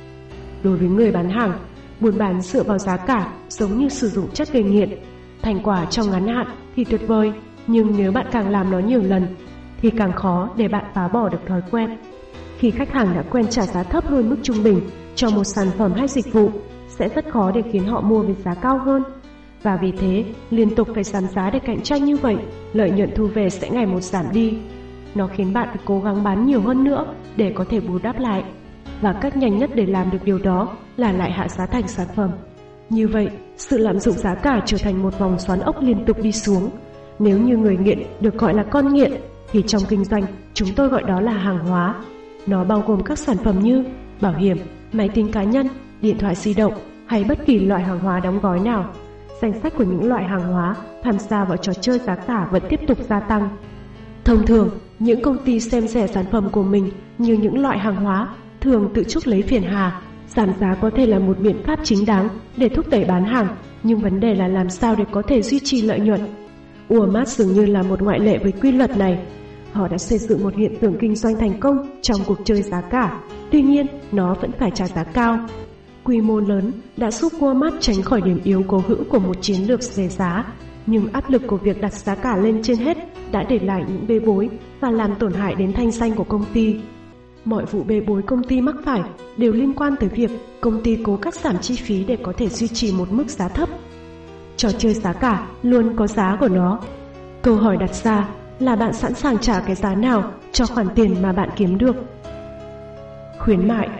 Đối với người bán hàng, buôn bán dựa vào giá cả giống như sử dụng chất gây nghiện. Thành quả trong ngắn hạn thì tuyệt vời, nhưng nếu bạn càng làm nó nhiều lần thì càng khó để bạn phá bỏ được thói quen. Khi khách hàng đã quen trả giá thấp hơn mức trung bình cho một sản phẩm hay dịch vụ, sẽ rất khó để khiến họ mua với giá cao hơn. Và vì thế, liên tục phải giảm giá để cạnh tranh như vậy, lợi nhuận thu về sẽ ngày một giảm đi. Nó khiến bạn phải cố gắng bán nhiều hơn nữa để có thể bù đắp lại. Và cách nhanh nhất để làm được điều đó là lại hạ giá thành sản phẩm. Như vậy, sự lạm dụng giá cả trở thành một vòng xoắn ốc liên tục đi xuống. Nếu như người nghiện được gọi là con nghiện, thì trong kinh doanh chúng tôi gọi đó là hàng hóa. Nó bao gồm các sản phẩm như bảo hiểm, máy tính cá nhân, điện thoại di động hay bất kỳ loại hàng hóa đóng gói nào. Danh sách của những loại hàng hóa tham gia vào trò chơi giá cả vẫn tiếp tục gia tăng. Thông thường, những công ty xem rẻ sản phẩm của mình như những loại hàng hóa thường tự chuốc lấy phiền hà. Giảm giá có thể là một biện pháp chính đáng để thúc đẩy bán hàng, nhưng vấn đề là làm sao để có thể duy trì lợi nhuận. Walmart dường như là một ngoại lệ với quy luật này. Họ đã xây dựng một hiện tượng kinh doanh thành công trong cuộc chơi giá cả, tuy nhiên nó vẫn phải trả giá cao. Quy mô lớn đã giúp Walmart tránh khỏi điểm yếu cố hữu của một chiến lược về giá, nhưng áp lực của việc đặt giá cả lên trên hết đã để lại những bê bối và làm tổn hại đến thanh danh của công ty. Mọi vụ bê bối công ty mắc phải đều liên quan tới việc công ty cố cắt giảm chi phí để có thể duy trì một mức giá thấp. Trò chơi giá cả luôn có giá của nó. Câu hỏi đặt ra là bạn sẵn sàng trả cái giá nào cho khoản tiền mà bạn kiếm được. Khuyến mại.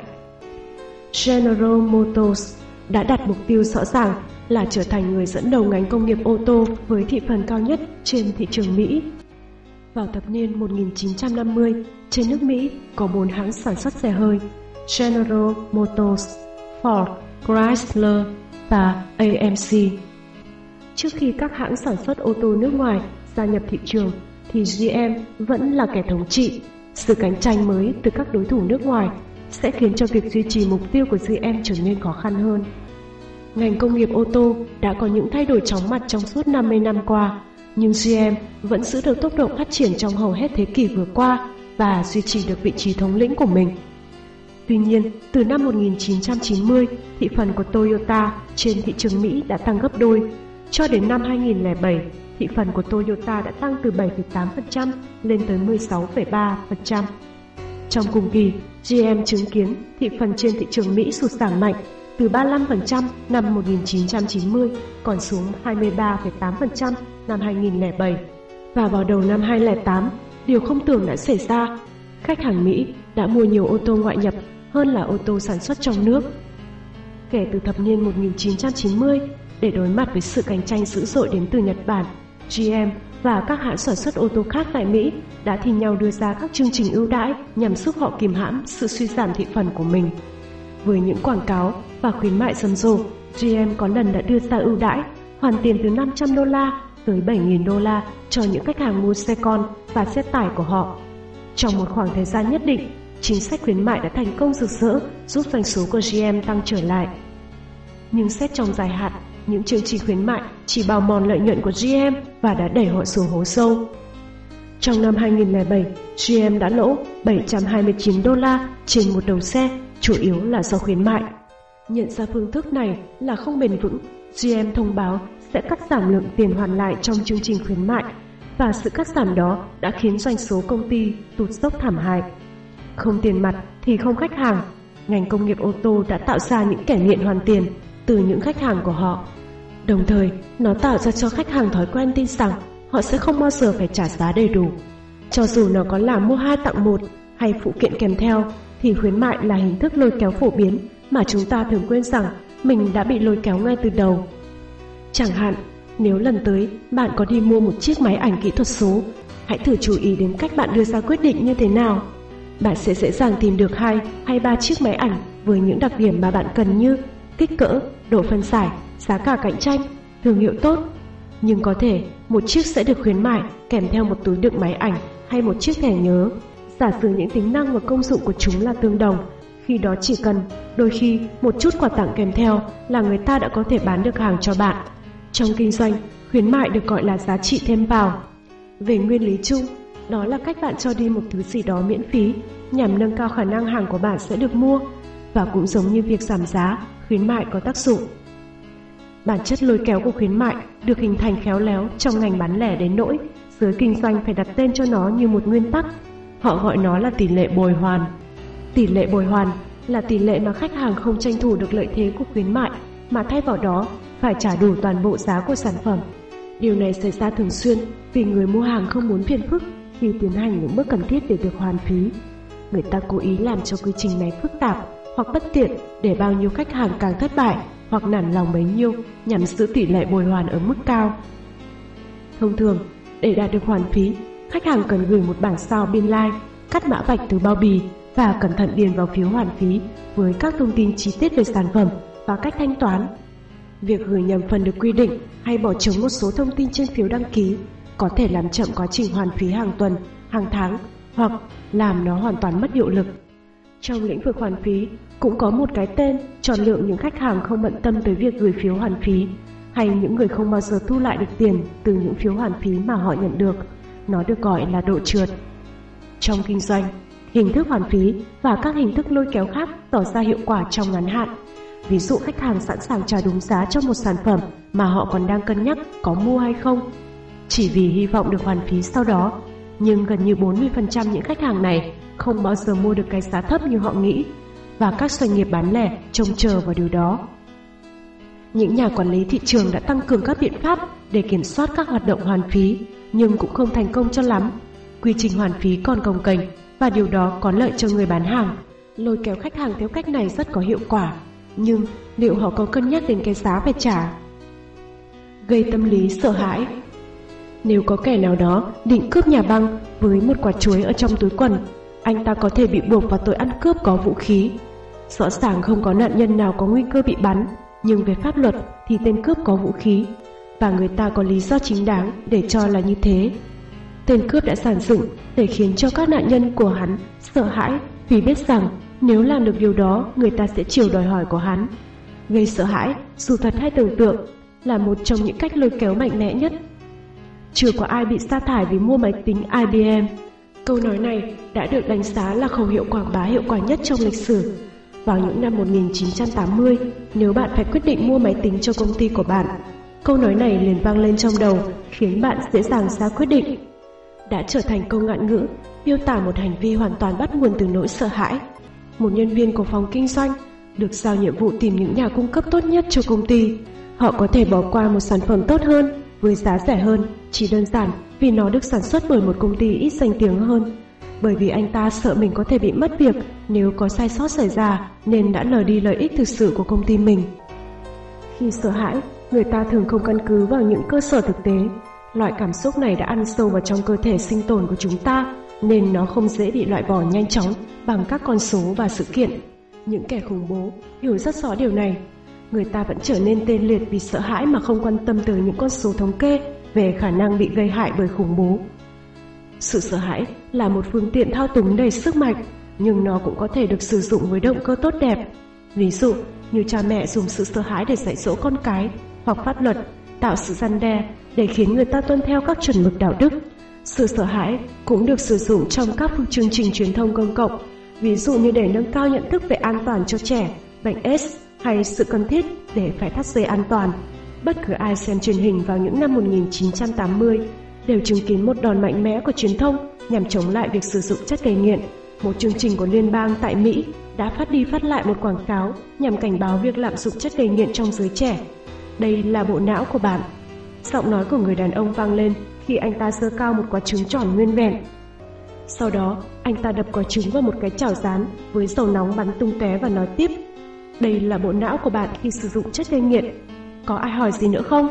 General Motors đã đặt mục tiêu rõ ràng là trở thành người dẫn đầu ngành công nghiệp ô tô với thị phần cao nhất trên thị trường Mỹ. Vào thập niên một nghìn chín trăm năm mươi, trên nước Mỹ có bốn hãng sản xuất xe hơi: General Motors, Ford, Chrysler và a em xê. Trước khi các hãng sản xuất ô tô nước ngoài gia nhập thị trường, thì giê em vẫn là kẻ thống trị. Sự cạnh tranh mới từ các đối thủ nước ngoài sẽ khiến cho việc duy trì mục tiêu của giê em trở nên khó khăn hơn. Ngành công nghiệp ô tô đã có những thay đổi chóng mặt trong suốt năm mươi năm qua, nhưng giê em vẫn giữ được tốc độ phát triển trong hầu hết thế kỷ vừa qua và duy trì được vị trí thống lĩnh của mình. Tuy nhiên, từ năm một nghìn chín trăm chín mươi, thị phần của Toyota trên thị trường Mỹ đã tăng gấp đôi. Cho đến năm hai nghìn không trăm lẻ bảy, thị phần của Toyota đã tăng từ bảy phẩy tám phần trăm lên tới mười sáu phẩy ba phần trăm. Trong cùng kỳ, giê em chứng kiến thị phần trên thị trường Mỹ sụt giảm mạnh từ ba mươi lăm phần trăm năm một nghìn chín trăm chín mươi còn xuống hai mươi ba phẩy tám phần trăm năm hai nghìn không trăm lẻ bảy. Và vào đầu năm hai nghìn không trăm lẻ tám, điều không tưởng đã xảy ra. Khách hàng Mỹ đã mua nhiều ô tô ngoại nhập hơn là ô tô sản xuất trong nước. Kể từ thập niên một nghìn chín trăm chín mươi, để đối mặt với sự cạnh tranh dữ dội đến từ Nhật Bản, giê em và các hãng sản xuất ô tô khác tại Mỹ đã thi nhau đưa ra các chương trình ưu đãi nhằm giúp họ kìm hãm sự suy giảm thị phần của mình. Với những quảng cáo và khuyến mại rầm rộ, giê em có lần đã đưa ra ưu đãi hoàn tiền từ năm trăm đô la tới bảy nghìn đô la cho những khách hàng mua xe con và xe tải của họ. Trong một khoảng thời gian nhất định, chính sách khuyến mại đã thành công rực rỡ giúp doanh số của giê em tăng trở lại. Nhưng xét trong dài hạn, những chương trình khuyến mại chỉ bào mòn lợi nhuận của giê em và đã đẩy họ xuống hố sâu. Trong năm hai nghìn không trăm lẻ bảy, giê em đã lỗ bảy trăm hai mươi chín đô la trên một đầu xe, chủ yếu là do khuyến mại. Nhận ra phương thức này là không bền vững, giê em thông báo sẽ cắt giảm lượng tiền hoàn lại trong chương trình khuyến mại, và sự cắt giảm đó đã khiến doanh số công ty tụt dốc thảm hại. Không tiền mặt thì không khách hàng. Ngành công nghiệp ô tô đã tạo ra những kẻ nghiện hoàn tiền từ những khách hàng của họ. Đồng thời, nó tạo ra cho khách hàng thói quen tin rằng họ sẽ không bao giờ phải trả giá đầy đủ. Cho dù nó có là mua hai tặng một hay phụ kiện kèm theo, thì khuyến mại là hình thức lôi kéo phổ biến mà chúng ta thường quên rằng mình đã bị lôi kéo ngay từ đầu. Chẳng hạn, nếu lần tới bạn có đi mua một chiếc máy ảnh kỹ thuật số, hãy thử chú ý đến cách bạn đưa ra quyết định như thế nào. Bạn sẽ dễ dàng tìm được hai hay ba chiếc máy ảnh với những đặc điểm mà bạn cần như kích cỡ, độ phân giải, giá cả cạnh tranh, thương hiệu tốt. Nhưng có thể một chiếc sẽ được khuyến mại kèm theo một túi đựng máy ảnh hay một chiếc thẻ nhớ. Giả sử những tính năng và công dụng của chúng là tương đồng, khi đó chỉ cần đôi khi một chút quà tặng kèm theo là người ta đã có thể bán được hàng cho bạn. Trong kinh doanh, khuyến mại được gọi là giá trị thêm vào. Về nguyên lý chung, đó là cách bạn cho đi một thứ gì đó miễn phí nhằm nâng cao khả năng hàng của bạn sẽ được mua, và cũng giống như việc giảm giá, khuyến mại có tác dụng. Bản chất lôi kéo của khuyến mại được hình thành khéo léo trong ngành bán lẻ đến nỗi giới kinh doanh phải đặt tên cho nó như một nguyên tắc. Họ gọi nó là tỷ lệ bồi hoàn. Tỷ lệ bồi hoàn là tỷ lệ mà khách hàng không tranh thủ được lợi thế của khuyến mại, mà thay vào đó phải trả đủ toàn bộ giá của sản phẩm. Điều này xảy ra thường xuyên vì người mua hàng không muốn phiền phức khi tiến hành những bước cần thiết để được hoàn phí. Người ta cố ý làm cho quy trình này phức tạp hoặc bất tiện để bao nhiêu khách hàng càng thất bại hoặc nản lòng bấy nhiêu nhằm giữ tỷ lệ bồi hoàn ở mức cao. Thông thường, để đạt được hoàn phí, khách hàng cần gửi một bản sao biên lai, cắt mã vạch từ bao bì và cẩn thận điền vào phiếu hoàn phí với các thông tin chi tiết về sản phẩm và cách thanh toán. Việc gửi nhầm phần được quy định hay bỏ trống một số thông tin trên phiếu đăng ký có thể làm chậm quá trình hoàn phí hàng tuần, hàng tháng hoặc làm nó hoàn toàn mất hiệu lực. Trong lĩnh vực hoàn phí cũng có một cái tên tròn lượng những khách hàng không bận tâm tới việc gửi phiếu hoàn phí, hay những người không bao giờ thu lại được tiền từ những phiếu hoàn phí mà họ nhận được. Nó được gọi là độ trượt. Trong kinh doanh, hình thức hoàn phí và các hình thức lôi kéo khác tỏ ra hiệu quả trong ngắn hạn. Ví dụ khách hàng sẵn sàng trả đúng giá cho một sản phẩm mà họ còn đang cân nhắc có mua hay không, chỉ vì hy vọng được hoàn phí sau đó. Nhưng gần như bốn mươi phần trăm những khách hàng này không bao giờ mua được cái giá thấp như họ nghĩ, và các doanh nghiệp bán lẻ trông chờ vào điều đó. Những nhà quản lý thị trường đã tăng cường các biện pháp để kiểm soát các hoạt động hoàn phí, nhưng cũng không thành công cho lắm. Quy trình hoàn phí còn cồng kềnh, và điều đó có lợi cho người bán hàng. Lôi kéo khách hàng theo cách này rất có hiệu quả, nhưng liệu họ có cân nhắc đến cái giá phải trả? Gây tâm lý sợ hãi. Nếu có kẻ nào đó định cướp nhà băng với một quả chuối ở trong túi quần, anh ta có thể bị buộc vào tội ăn cướp có vũ khí. Rõ ràng không có nạn nhân nào có nguy cơ bị bắn, nhưng về pháp luật thì tên cướp có vũ khí, và người ta có lý do chính đáng để cho là như thế. Tên cướp đã dàn dựng để khiến cho các nạn nhân của hắn sợ hãi vì biết rằng nếu làm được điều đó, người ta sẽ chiều đòi hỏi của hắn. Gây sợ hãi, dù thật hay tưởng tượng, là một trong những cách lôi kéo mạnh mẽ nhất. Chưa có ai bị sa thải vì mua máy tính I B M. Câu nói này đã được đánh giá là khẩu hiệu quảng bá hiệu quả nhất trong lịch sử. Vào những năm một nghìn chín trăm tám mươi, nếu bạn phải quyết định mua máy tính cho công ty của bạn, câu nói này liền vang lên trong đầu, khiến bạn dễ dàng ra quyết định. Đã trở thành câu ngạn ngữ, miêu tả một hành vi hoàn toàn bắt nguồn từ nỗi sợ hãi. Một nhân viên của phòng kinh doanh được giao nhiệm vụ tìm những nhà cung cấp tốt nhất cho công ty. Họ có thể bỏ qua một sản phẩm tốt hơn với giá rẻ hơn, chỉ đơn giản vì nó được sản xuất bởi một công ty ít danh tiếng hơn. Bởi vì anh ta sợ mình có thể bị mất việc nếu có sai sót xảy ra, nên đã lờ đi lợi ích thực sự của công ty mình. Khi sợ hãi, người ta thường không căn cứ vào những cơ sở thực tế, Loại cảm xúc này đã ăn sâu vào trong cơ thể sinh tồn của chúng ta, nên nó không dễ bị loại bỏ nhanh chóng bằng các con số và sự kiện. Những kẻ khủng bố hiểu rất rõ điều này. Người ta vẫn trở nên tê liệt vì sợ hãi mà không quan tâm tới những con số thống kê về khả năng bị gây hại bởi khủng bố. Sự sợ hãi là một phương tiện thao túng đầy sức mạnh, nhưng nó cũng có thể được sử dụng với động cơ tốt đẹp. Ví dụ như cha mẹ dùng sự sợ hãi để dạy dỗ con cái, hoặc pháp luật tạo sự răn đe để khiến người ta tuân theo các chuẩn mực đạo đức. Sự sợ hãi cũng được sử dụng trong các chương trình truyền thông công cộng, ví dụ như để nâng cao nhận thức về an toàn cho trẻ, bệnh AIDS hay sự cần thiết để phải thắt dây an toàn. Bất cứ ai xem truyền hình vào những năm một nghìn chín trăm tám mươi đều chứng kiến một đòn mạnh mẽ của truyền thông nhằm chống lại việc sử dụng chất gây nghiện. Một chương trình của liên bang tại Mỹ đã phát đi phát lại một quảng cáo nhằm cảnh báo việc lạm dụng chất gây nghiện trong giới trẻ. Đây là bộ não của bạn. Giọng nói của người đàn ông vang lên khi anh ta giơ cao một quả trứng tròn nguyên vẹn. Sau đó, anh ta đập quả trứng vào một cái chảo rán với dầu nóng bắn tung tóe và nói tiếp: đây là bộ não của bạn khi sử dụng chất gây nghiện. Có ai hỏi gì nữa không?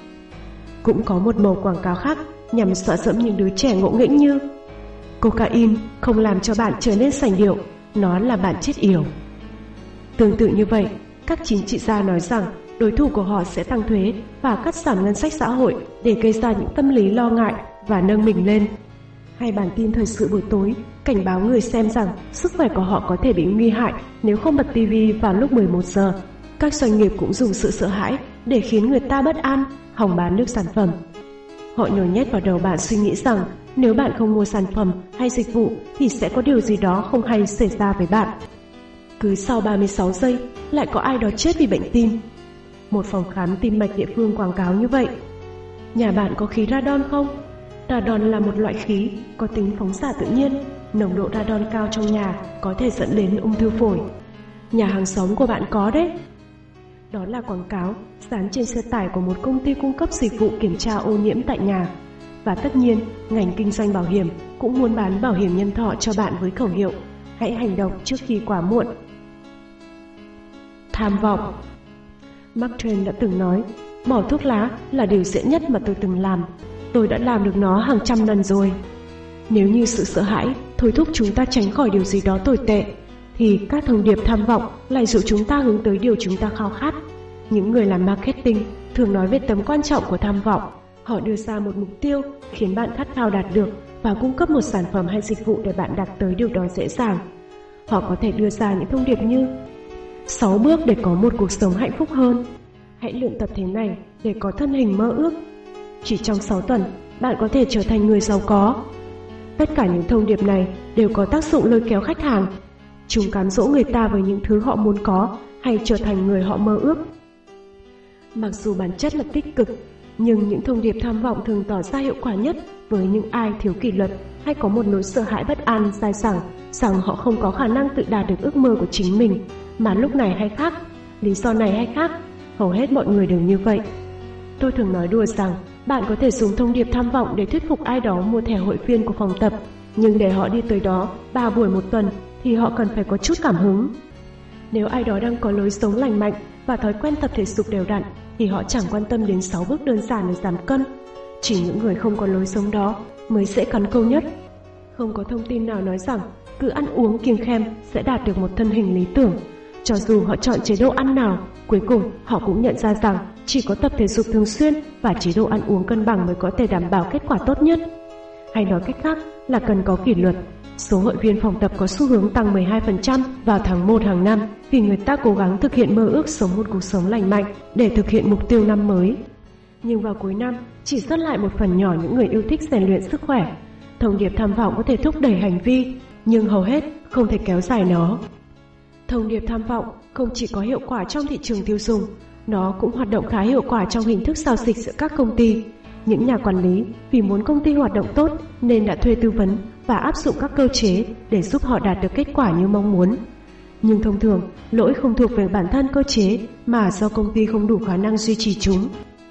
Cũng có một màu quảng cáo khác nhằm dọa dẫm những đứa trẻ ngộ nghĩnh như: cocaine không làm cho bạn trở nên sành điệu, nó là bạn chết yểu. Tương tự như vậy, các chính trị gia nói rằng đối thủ của họ sẽ tăng thuế và cắt giảm ngân sách xã hội để gây ra những tâm lý lo ngại và nâng mình lên. Hay bản tin thời sự buổi tối cảnh báo người xem rằng sức khỏe của họ có thể bị nguy hại nếu không bật ti vi vào lúc mười một giờ. Các doanh nghiệp cũng dùng sự sợ hãi để khiến người ta bất an, hòng bán được sản phẩm. Họ nhồi nhét vào đầu bạn suy nghĩ rằng nếu bạn không mua sản phẩm hay dịch vụ thì sẽ có điều gì đó không hay xảy ra với bạn. Cứ sau ba mươi sáu giây lại có ai đó chết vì bệnh tim. Một phòng khám tim mạch địa phương quảng cáo như vậy: nhà bạn có khí radon không? Radon là một loại khí có tính phóng xạ tự nhiên. Nồng độ radon cao trong nhà có thể dẫn đến ung thư phổi. Nhà hàng xóm của bạn có đấy. Đó là quảng cáo dán trên xe tải của một công ty cung cấp dịch vụ kiểm tra ô nhiễm tại nhà. Và tất nhiên, ngành kinh doanh bảo hiểm cũng muốn bán bảo hiểm nhân thọ cho bạn với khẩu hiệu: hãy hành động trước khi quá muộn. Tham vọng. Mark Twain đã từng nói: bỏ thuốc lá là điều dễ nhất mà tôi từng làm. Tôi đã làm được nó hàng trăm lần rồi. Nếu như sự sợ hãi thôi thúc chúng ta tránh khỏi điều gì đó tồi tệ, thì các thông điệp tham vọng lại dụ chúng ta hướng tới điều chúng ta khao khát. Những người làm marketing thường nói về tầm quan trọng của tham vọng. Họ đưa ra một mục tiêu khiến bạn khát khao đạt được và cung cấp một sản phẩm hay dịch vụ để bạn đạt tới điều đó dễ dàng. Họ có thể đưa ra những thông điệp như: sáu bước để có một cuộc sống hạnh phúc hơn. Hãy luyện tập thế này để có thân hình mơ ước. Chỉ trong sáu tuần, bạn có thể trở thành người giàu có. Tất cả những thông điệp này đều có tác dụng lôi kéo khách hàng. Chúng cám dỗ người ta với những thứ họ muốn có hay trở thành người họ mơ ước. Mặc dù bản chất là tích cực, nhưng những thông điệp tham vọng thường tỏ ra hiệu quả nhất với những ai thiếu kỷ luật hay có một nỗi sợ hãi bất an dai dẳng rằng họ không có khả năng tự đạt được ước mơ của chính mình, mà lúc này hay khác, lý do này hay khác, hầu hết mọi người đều như vậy. Tôi thường nói đùa rằng bạn có thể dùng thông điệp tham vọng để thuyết phục ai đó mua thẻ hội viên của phòng tập, nhưng để họ đi tới đó ba buổi một tuần thì họ cần phải có chút cảm hứng. Nếu ai đó đang có lối sống lành mạnh và thói quen tập thể dục đều đặn thì họ chẳng quan tâm đến sáu bước đơn giản để giảm cân. Chỉ những người không có lối sống đó mới dễ cắn câu nhất. Không có thông tin nào nói rằng cứ ăn uống kiêng khem sẽ đạt được một thân hình lý tưởng. Cho dù họ chọn chế độ ăn nào, cuối cùng họ cũng nhận ra rằng chỉ có tập thể dục thường xuyên và chế độ ăn uống cân bằng mới có thể đảm bảo kết quả tốt nhất. Hay nói cách khác là cần có kỷ luật. Số hội viên phòng tập có xu hướng tăng mười hai phần trăm vào tháng một hàng năm vì người ta cố gắng thực hiện mơ ước sống một cuộc sống lành mạnh để thực hiện mục tiêu năm mới. Nhưng vào cuối năm, chỉ sót lại một phần nhỏ những người yêu thích rèn luyện sức khỏe. Thông điệp tham vọng có thể thúc đẩy hành vi, nhưng hầu hết không thể kéo dài nó. Thông điệp tham vọng không chỉ có hiệu quả trong thị trường tiêu dùng, nó cũng hoạt động khá hiệu quả trong hình thức giao dịch giữa các công ty. Những nhà quản lý vì muốn công ty hoạt động tốt nên đã thuê tư vấn và áp dụng các cơ chế để giúp họ đạt được kết quả như mong muốn. Nhưng thông thường, lỗi không thuộc về bản thân cơ chế mà do công ty không đủ khả năng duy trì chúng.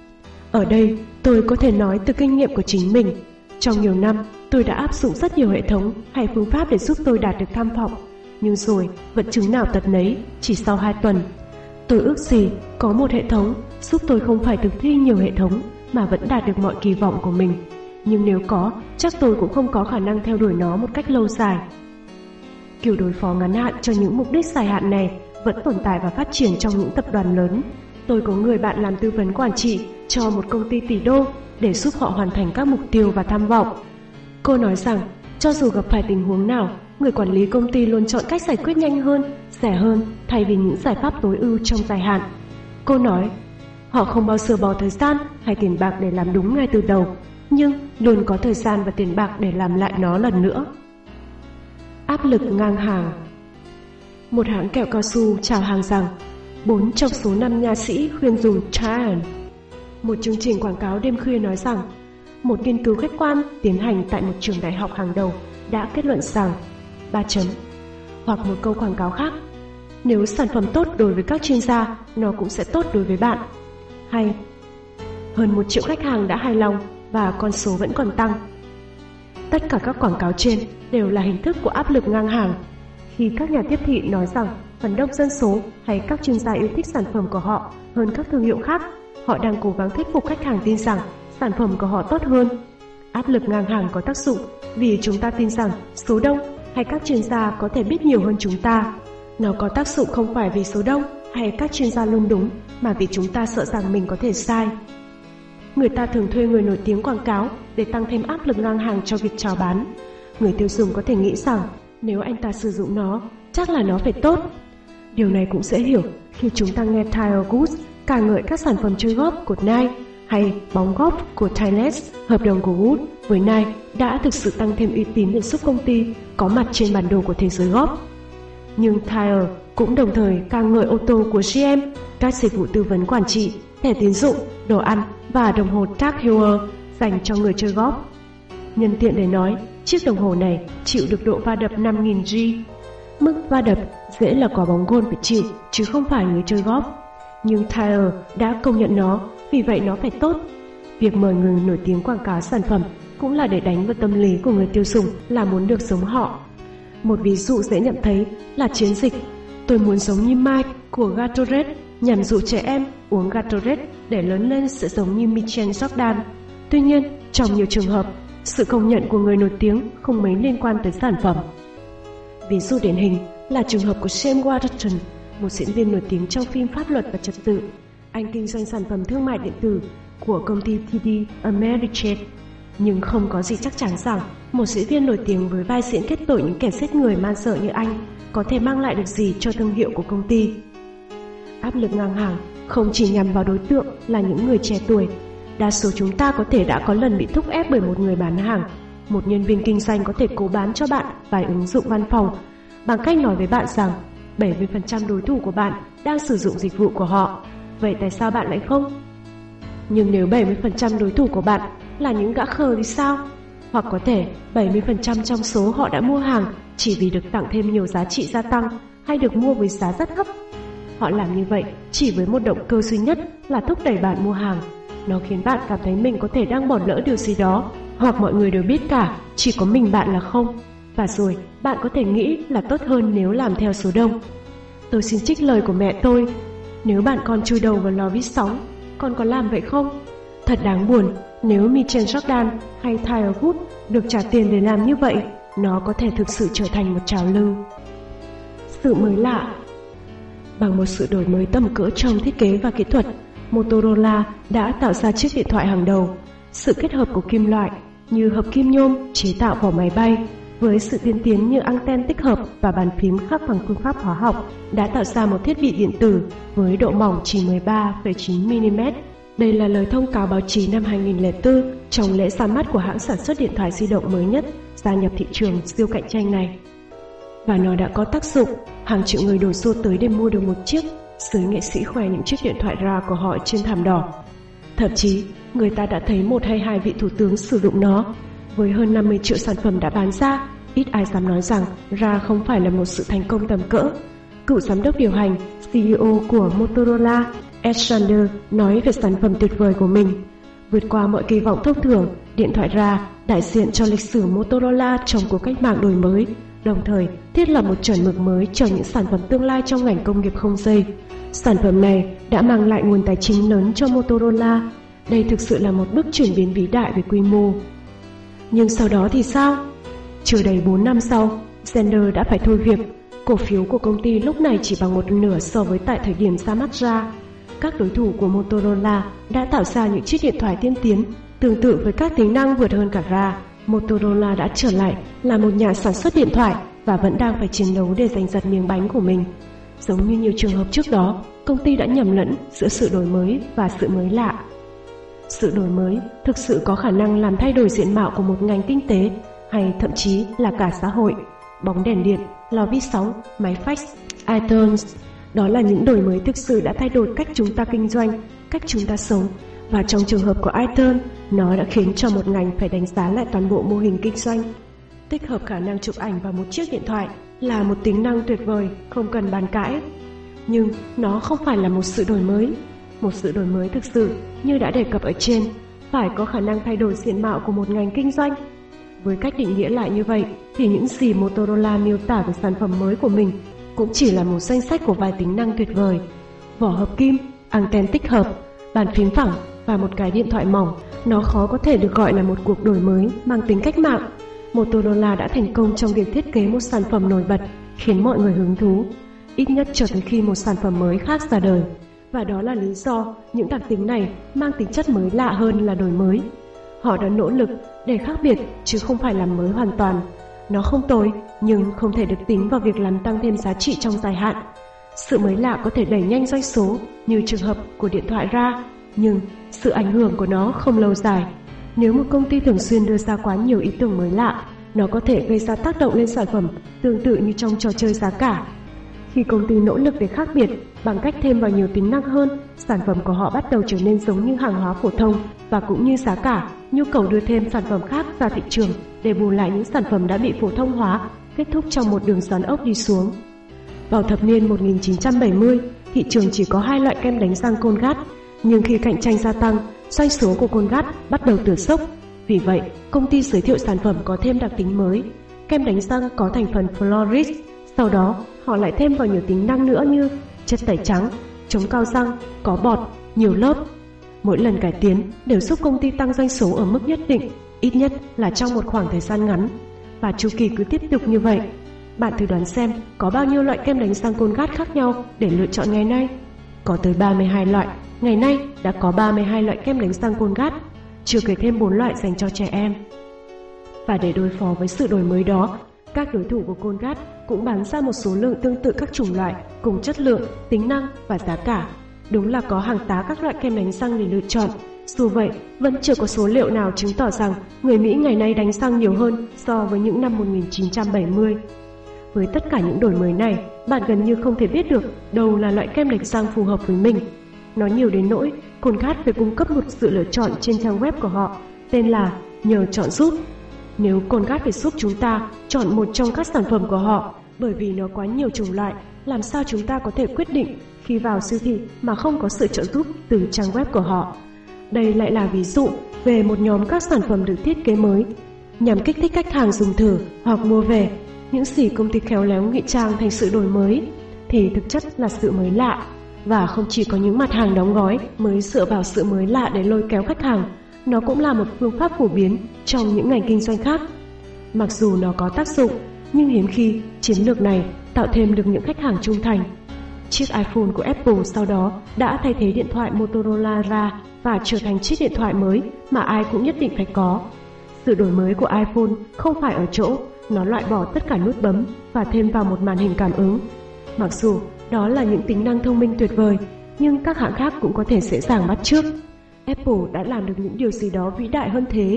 Ở đây, tôi có thể nói từ kinh nghiệm của chính mình. Trong nhiều năm, tôi đã áp dụng rất nhiều hệ thống hay phương pháp để giúp tôi đạt được tham vọng. Nhưng rồi, vật chứng nào tật nấy, chỉ sau hai tuần. Tôi ước gì có một hệ thống giúp tôi không phải thực thi nhiều hệ thống, mà vẫn đạt được mọi kỳ vọng của mình. Nhưng nếu có, chắc tôi cũng không có khả năng theo đuổi nó một cách lâu dài. Kiểu đối phó ngắn hạn cho những mục đích dài hạn này vẫn tồn tại và phát triển trong những tập đoàn lớn. Tôi có người bạn làm tư vấn quản trị cho một công ty tỷ đô để giúp họ hoàn thành các mục tiêu và tham vọng. Cô nói rằng, cho dù gặp phải tình huống nào, người quản lý công ty luôn chọn cách giải quyết nhanh hơn, rẻ hơn thay vì những giải pháp tối ưu trong dài hạn. Cô nói, họ không bao giờ bỏ thời gian hay tiền bạc để làm đúng ngay từ đầu, nhưng luôn có thời gian và tiền bạc để làm lại nó lần nữa. Áp lực ngang hàng. Một hãng kẹo cao su chào hàng rằng bốn trong số năm nha sĩ khuyên dùng Giant. Một chương trình quảng cáo đêm khuya nói rằng một nghiên cứu khách quan tiến hành tại một trường đại học hàng đầu đã kết luận rằng ba chấm. Hoặc một câu quảng cáo khác, nếu sản phẩm tốt đối với các chuyên gia, nó cũng sẽ tốt đối với bạn. Hay hơn một triệu khách hàng đã hài lòng và con số vẫn còn tăng. Tất cả các quảng cáo trên đều là hình thức của áp lực ngang hàng. Khi các nhà tiếp thị nói rằng phần đông dân số hay các chuyên gia yêu thích sản phẩm của họ hơn các thương hiệu khác, họ đang cố gắng thuyết phục khách hàng tin rằng sản phẩm của họ tốt hơn. Áp lực ngang hàng có tác dụng vì chúng ta tin rằng số đông hay các chuyên gia có thể biết nhiều hơn chúng ta. Nó có tác dụng không phải vì số đông hay các chuyên gia luôn đúng, mà vì chúng ta sợ rằng mình có thể sai. Người ta thường thuê người nổi tiếng quảng cáo để tăng thêm áp lực ngang hàng cho việc chào bán. Người tiêu dùng có thể nghĩ rằng nếu anh ta sử dụng nó, chắc là nó phải tốt. Điều này cũng dễ hiểu khi chúng ta nghe Tiger Woods ca ngợi các sản phẩm chơi golf của Nike hay bóng golf của Titleist. Hợp đồng của Wood với Nike đã thực sự tăng thêm uy tín để giúp công ty có mặt trên bản đồ của thế giới golf. Nhưng Tiger cũng đồng thời ca ngợi ô tô của giê em, các dịch vụ tư vấn quản trị, thẻ tín dụng, đồ ăn và đồng hồ Tag Heuer dành cho người chơi golf. Nhân tiện để nói, chiếc đồng hồ này chịu được độ va đập năm nghìn G. Mức va đập dễ là quả bóng gôn phải chịu, chứ không phải người chơi golf. Nhưng Tiger đã công nhận nó, vì vậy nó phải tốt. Việc mời người nổi tiếng quảng cáo sản phẩm cũng là để đánh vào tâm lý của người tiêu dùng là muốn được giống họ. Một ví dụ dễ nhận thấy là chiến dịch "Tôi muốn giống như Mike" của Gatorade nhằm dụ trẻ em uống Gatorade để lớn lên sẽ giống như Michael Jordan. Tuy nhiên, trong nhiều trường hợp, sự công nhận của người nổi tiếng không mấy liên quan tới sản phẩm. Ví dụ điển hình là trường hợp của Sam Waterston, một diễn viên nổi tiếng trong phim Pháp luật và trật tự. Anh kinh doanh sản phẩm thương mại điện tử của công ty tê đê Ameritrade, nhưng không có gì chắc chắn rằng một diễn viên nổi tiếng với vai diễn kết tội những kẻ giết người man dợ như anh có thể mang lại được gì cho thương hiệu của công ty. Áp lực ngang hàng không chỉ nhằm vào đối tượng là những người trẻ tuổi. Đa số chúng ta có thể đã có lần bị thúc ép bởi một người bán hàng. Một nhân viên kinh doanh có thể cố bán cho bạn vài ứng dụng văn phòng bằng cách nói với bạn rằng bảy mươi phần trăm đối thủ của bạn đang sử dụng dịch vụ của họ. Vậy tại sao bạn lại không? Nhưng nếu bảy mươi phần trăm đối thủ của bạn là những gã khờ thì sao? Hoặc có thể bảy mươi phần trăm trong số họ đã mua hàng chỉ vì được tặng thêm nhiều giá trị gia tăng hay được mua với giá rất thấp. Họ làm như vậy chỉ với một động cơ duy nhất là thúc đẩy bạn mua hàng. Nó khiến bạn cảm thấy mình có thể đang bỏ lỡ điều gì đó, hoặc mọi người đều biết cả, chỉ có mình bạn là không. Và rồi bạn có thể nghĩ là tốt hơn nếu làm theo số đông. Tôi xin trích lời của mẹ tôi: nếu bạn còn chui đầu vào lò vít sóng, con có làm vậy không? Thật đáng buồn nếu Michael Jordan hay Tiger Woods được trả tiền để làm như vậy. Nó có thể thực sự trở thành một trào lưu. Sự mới lạ. Bằng một sự đổi mới tầm cỡ trong thiết kế và kỹ thuật, Motorola đã tạo ra chiếc điện thoại hàng đầu. Sự kết hợp của kim loại như hợp kim nhôm chế tạo vỏ máy bay với sự tiên tiến như anten tích hợp và bàn phím khắc bằng phương pháp hóa học đã tạo ra một thiết bị điện tử với độ mỏng chỉ mười ba phẩy chín mi li mét. Đây là lời thông cáo báo chí năm hai nghìn lẻ bốn trong lễ ra mắt của hãng sản xuất điện thoại di động mới nhất gia nhập thị trường siêu cạnh tranh này. Và nó đã có tác dụng, hàng triệu người đổ xô tới để mua được một chiếc. Giới nghệ sĩ khoe những chiếc điện thoại ra của họ trên thảm đỏ. Thậm chí, người ta đã thấy một hay hai vị thủ tướng sử dụng nó. Với hơn năm mươi triệu sản phẩm đã bán ra, ít ai dám nói rằng ra không phải là một sự thành công tầm cỡ. Cựu giám đốc điều hành, xê e ô của Motorola, Ed Sanders nói về sản phẩm tuyệt vời của mình. Vượt qua mọi kỳ vọng thông thường, điện thoại ra đại diện cho lịch sử Motorola trong cuộc cách mạng đổi mới, đồng thời thiết lập một chuẩn mực mới cho những sản phẩm tương lai trong ngành công nghiệp không dây. Sản phẩm này đã mang lại nguồn tài chính lớn cho Motorola. Đây thực sự là một bước chuyển biến vĩ đại về quy mô. Nhưng sau đó thì sao? Chưa đầy bốn năm sau, Zender đã phải thôi việc. Cổ phiếu của công ty lúc này chỉ bằng một nửa so với tại thời điểm ra mắt ra. Các đối thủ của Motorola đã tạo ra những chiếc điện thoại tiên tiến, tương tự với các tính năng vượt hơn cả ra. Motorola đã trở lại là một nhà sản xuất điện thoại và vẫn đang phải chiến đấu để giành giật miếng bánh của mình. Giống như nhiều trường hợp trước đó, công ty đã nhầm lẫn giữa sự đổi mới và sự mới lạ. Sự đổi mới thực sự có khả năng làm thay đổi diện mạo của một ngành kinh tế hay thậm chí là cả xã hội. Bóng đèn điện, lò vi sóng, máy fax, iTunes, đó là những đổi mới thực sự đã thay đổi cách chúng ta kinh doanh, cách chúng ta sống. Và trong trường hợp của iTunes, nó đã khiến cho một ngành phải đánh giá lại toàn bộ mô hình kinh doanh. Tích hợp khả năng chụp ảnh vào một chiếc điện thoại là một tính năng tuyệt vời, không cần bàn cãi. Nhưng nó không phải là một sự đổi mới. Một sự đổi mới thực sự, như đã đề cập ở trên, phải có khả năng thay đổi diện mạo của một ngành kinh doanh. Với cách định nghĩa lại như vậy, thì những gì Motorola miêu tả về sản phẩm mới của mình cũng chỉ là một danh sách của vài tính năng tuyệt vời. Vỏ hợp kim, anten tích hợp, bàn phím phẳng và một cái điện thoại mỏng. Nó khó có thể được gọi là một cuộc đổi mới mang tính cách mạng. Motorola đã thành công trong việc thiết kế một sản phẩm nổi bật, khiến mọi người hứng thú, ít nhất cho tới khi một sản phẩm mới khác ra đời. Và đó là lý do những đặc tính này mang tính chất mới lạ hơn là đổi mới. Họ đã nỗ lực để khác biệt chứ không phải làm mới hoàn toàn. Nó không tồi, nhưng không thể được tính vào việc làm tăng thêm giá trị trong dài hạn. Sự mới lạ có thể đẩy nhanh doanh số như trường hợp của điện thoại ra, nhưng sự ảnh hưởng của nó không lâu dài. Nếu một công ty thường xuyên đưa ra quá nhiều ý tưởng mới lạ, nó có thể gây ra tác động lên sản phẩm tương tự như trong trò chơi giá cả. Khi công ty nỗ lực để khác biệt bằng cách thêm vào nhiều tính năng hơn, sản phẩm của họ bắt đầu trở nên giống như hàng hóa phổ thông, và cũng như giá cả, nhu cầu đưa thêm sản phẩm khác ra thị trường để bù lại những sản phẩm đã bị phổ thông hóa, kết thúc trong một đường xoắn ốc đi xuống. Vào thập niên một nghìn chín trăm bảy mươi, thị trường chỉ có hai loại kem đánh răng Colgate, nhưng khi cạnh tranh gia tăng, doanh số của Colgate bắt đầu tuột dốc. Vì vậy, công ty giới thiệu sản phẩm có thêm đặc tính mới. Kem đánh răng có thành phần fluoride. Sau đó, họ lại thêm vào nhiều tính năng nữa như chất tẩy trắng, chống cao răng, có bọt, nhiều lớp. Mỗi lần cải tiến đều giúp công ty tăng doanh số ở mức nhất định, ít nhất là trong một khoảng thời gian ngắn. Và chu kỳ cứ tiếp tục như vậy. Bạn thử đoán xem có bao nhiêu loại kem đánh răng Colgate khác nhau để lựa chọn ngày nay? Có tới ba mươi hai loại. Ngày nay đã có ba mươi hai loại kem đánh răng Colgate, chưa kể thêm bốn loại dành cho trẻ em. Và để đối phó với sự đổi mới đó, các đối thủ của Colgate cũng bán ra một số lượng tương tự các chủng loại cùng chất lượng, tính năng và giá cả. Đúng là có hàng tá các loại kem đánh răng để lựa chọn. Dù vậy, vẫn chưa có số liệu nào chứng tỏ rằng người Mỹ ngày nay đánh răng nhiều hơn so với những năm một nghìn chín trăm bảy mươi. Với tất cả những đổi mới này, bạn gần như không thể biết được đâu là loại kem đánh răng phù hợp với mình. Nó nhiều đến nỗi Colgate phải cung cấp một sự lựa chọn trên trang web của họ, tên là Nhờ chọn giúp. Nếu Colgate phải giúp chúng ta chọn một trong các sản phẩm của họ, bởi vì nó quá nhiều chủng loại, làm sao chúng ta có thể quyết định khi vào siêu thị mà không có sự trợ giúp từ trang web của họ? Đây lại là ví dụ về một nhóm các sản phẩm được thiết kế mới nhằm kích thích khách hàng dùng thử hoặc mua về. Những gì công ty khéo léo ngụy trang thành sự đổi mới thì thực chất là sự mới lạ. Và không chỉ có những mặt hàng đóng gói mới dựa vào sự mới lạ để lôi kéo khách hàng, nó cũng là một phương pháp phổ biến trong những ngành kinh doanh khác. Mặc dù nó có tác dụng, nhưng hiếm khi chiến lược này tạo thêm được những khách hàng trung thành. Chiếc iPhone của Apple sau đó đã thay thế điện thoại Motorola ra và trở thành chiếc điện thoại mới mà ai cũng nhất định phải có. Sự đổi mới của iPhone không phải ở chỗ nó loại bỏ tất cả nút bấm và thêm vào một màn hình cảm ứng. Mặc dù đó là những tính năng thông minh tuyệt vời, nhưng các hãng khác cũng có thể dễ dàng bắt chước. Apple đã làm được những điều gì đó vĩ đại hơn thế.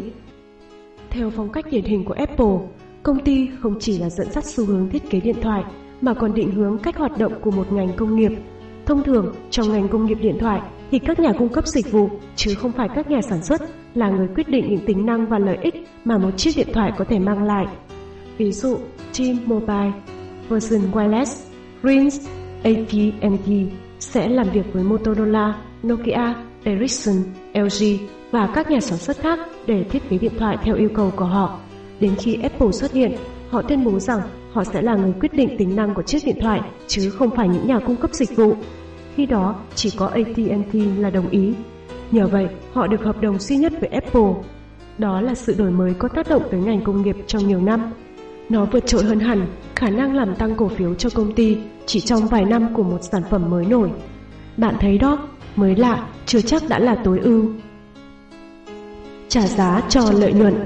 Theo phong cách điển hình của Apple, công ty không chỉ là dẫn dắt xu hướng thiết kế điện thoại, mà còn định hướng cách hoạt động của một ngành công nghiệp. Thông thường, trong ngành công nghiệp điện thoại thì các nhà cung cấp dịch vụ, chứ không phải các nhà sản xuất, là người quyết định những tính năng và lợi ích mà một chiếc điện thoại có thể mang lại. Ví dụ, T-Mobile, Verizon Wireless, Sprint, a tê and tê sẽ làm việc với Motorola, Nokia, Ericsson, lờ giê và các nhà sản xuất khác để thiết kế điện thoại theo yêu cầu của họ. Đến khi Apple xuất hiện, họ tuyên bố rằng họ sẽ là người quyết định tính năng của chiếc điện thoại, chứ không phải những nhà cung cấp dịch vụ. Khi đó, chỉ có a tê and tê là đồng ý. Nhờ vậy, họ được hợp đồng duy nhất với Apple. Đó là sự đổi mới có tác động tới ngành công nghiệp trong nhiều năm. Nó vượt trội hơn hẳn khả năng làm tăng cổ phiếu cho công ty chỉ trong vài năm của một sản phẩm mới nổi. Bạn thấy đó, mới lạ chưa chắc đã là tối ưu. Trả giá cho lợi nhuận.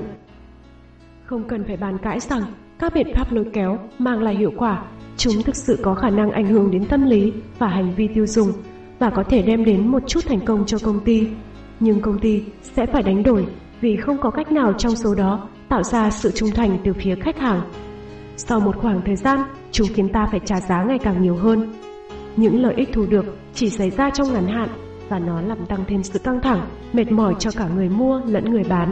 Không cần phải bàn cãi rằng các biện pháp lôi kéo mang lại hiệu quả. Chúng thực sự có khả năng ảnh hưởng đến tâm lý và hành vi tiêu dùng và có thể đem đến một chút thành công cho công ty. Nhưng công ty sẽ phải đánh đổi vì không có cách nào trong số đó tạo ra sự trung thành từ phía khách hàng. Sau một khoảng thời gian, chúng khiến ta phải trả giá ngày càng nhiều hơn. Những lợi ích thu được chỉ xảy ra trong ngắn hạn và nó làm tăng thêm sự căng thẳng, mệt mỏi cho cả người mua lẫn người bán.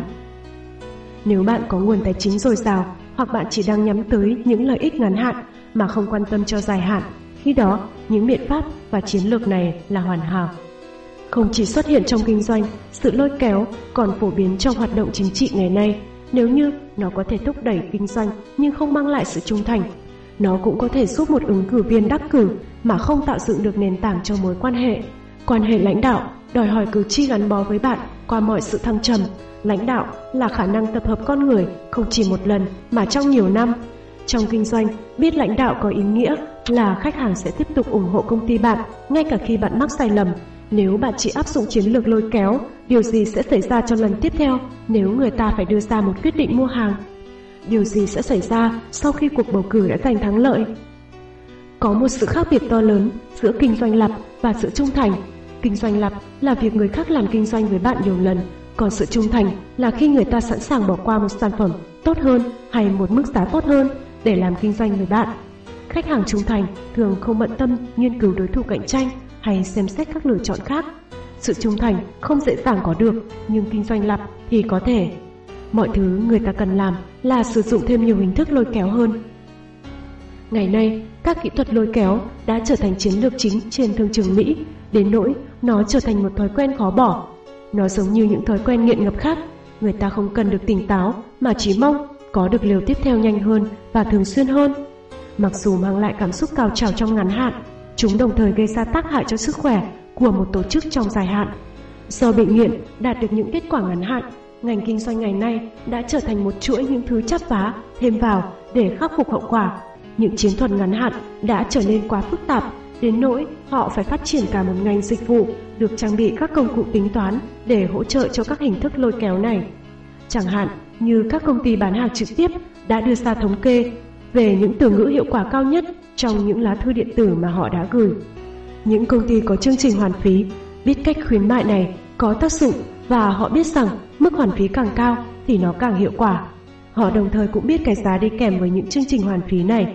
Nếu bạn có nguồn tài chính dồi dào hoặc bạn chỉ đang nhắm tới những lợi ích ngắn hạn mà không quan tâm cho dài hạn, khi đó những biện pháp và chiến lược này là hoàn hảo. Không chỉ xuất hiện trong kinh doanh, sự lôi kéo còn phổ biến trong hoạt động chính trị ngày nay. Nếu như nó có thể thúc đẩy kinh doanh nhưng không mang lại sự trung thành, nó cũng có thể giúp một ứng cử viên đắc cử mà không tạo dựng được nền tảng cho mối quan hệ. Quan hệ lãnh đạo đòi hỏi cử tri gắn bó với bạn qua mọi sự thăng trầm. Lãnh đạo là khả năng tập hợp con người không chỉ một lần mà trong nhiều năm. Trong kinh doanh, biết lãnh đạo có ý nghĩa là khách hàng sẽ tiếp tục ủng hộ công ty bạn ngay cả khi bạn mắc sai lầm. Nếu bạn chỉ áp dụng chiến lược lôi kéo, điều gì sẽ xảy ra cho lần tiếp theo nếu người ta phải đưa ra một quyết định mua hàng? Điều gì sẽ xảy ra sau khi cuộc bầu cử đã giành thắng lợi? Có một sự khác biệt to lớn giữa kinh doanh lặp và sự trung thành. Kinh doanh lặp là việc người khác làm kinh doanh với bạn nhiều lần, còn sự trung thành là khi người ta sẵn sàng bỏ qua một sản phẩm tốt hơn hay một mức giá tốt hơn để làm kinh doanh với bạn. Khách hàng trung thành thường không bận tâm nghiên cứu đối thủ cạnh tranh hay xem xét các lựa chọn khác. Sự trung thành không dễ dàng có được, nhưng kinh doanh lặp thì có thể. Mọi thứ người ta cần làm là sử dụng thêm nhiều hình thức lôi kéo hơn. Ngày nay, các kỹ thuật lôi kéo đã trở thành chiến lược chính trên thương trường Mỹ, đến nỗi nó trở thành một thói quen khó bỏ. Nó giống như những thói quen nghiện ngập khác, người ta không cần được tỉnh táo mà chỉ mong có được liều tiếp theo nhanh hơn và thường xuyên hơn. Mặc dù mang lại cảm xúc cao trào trong ngắn hạn, chúng đồng thời gây ra tác hại cho sức khỏe của một tổ chức trong dài hạn. Do bị nghiện đạt được những kết quả ngắn hạn, ngành kinh doanh ngày nay đã trở thành một chuỗi những thứ chắp vá thêm vào để khắc phục hậu quả. Những chiến thuật ngắn hạn đã trở nên quá phức tạp, đến nỗi họ phải phát triển cả một ngành dịch vụ được trang bị các công cụ tính toán để hỗ trợ cho các hình thức lôi kéo này. Chẳng hạn như các công ty bán hàng trực tiếp đã đưa ra thống kê về những từ ngữ hiệu quả cao nhất trong những lá thư điện tử mà họ đã gửi. Những công ty có chương trình hoàn phí biết cách khuyến mại này có tác dụng và họ biết rằng mức hoàn phí càng cao thì nó càng hiệu quả. Họ đồng thời cũng biết cái giá đi kèm với những chương trình hoàn phí này.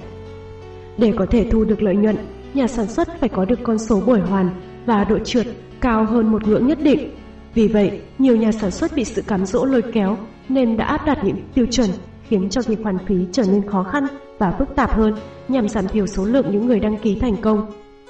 Để có thể thu được lợi nhuận, nhà sản xuất phải có được con số bồi hoàn và độ trượt cao hơn một ngưỡng nhất định. Vì vậy, nhiều nhà sản xuất bị sự cám dỗ lôi kéo nên đã áp đặt những tiêu chuẩn khiến cho việc hoàn phí trở nên khó khăn và phức tạp hơn nhằm giảm thiểu số lượng những người đăng ký thành công.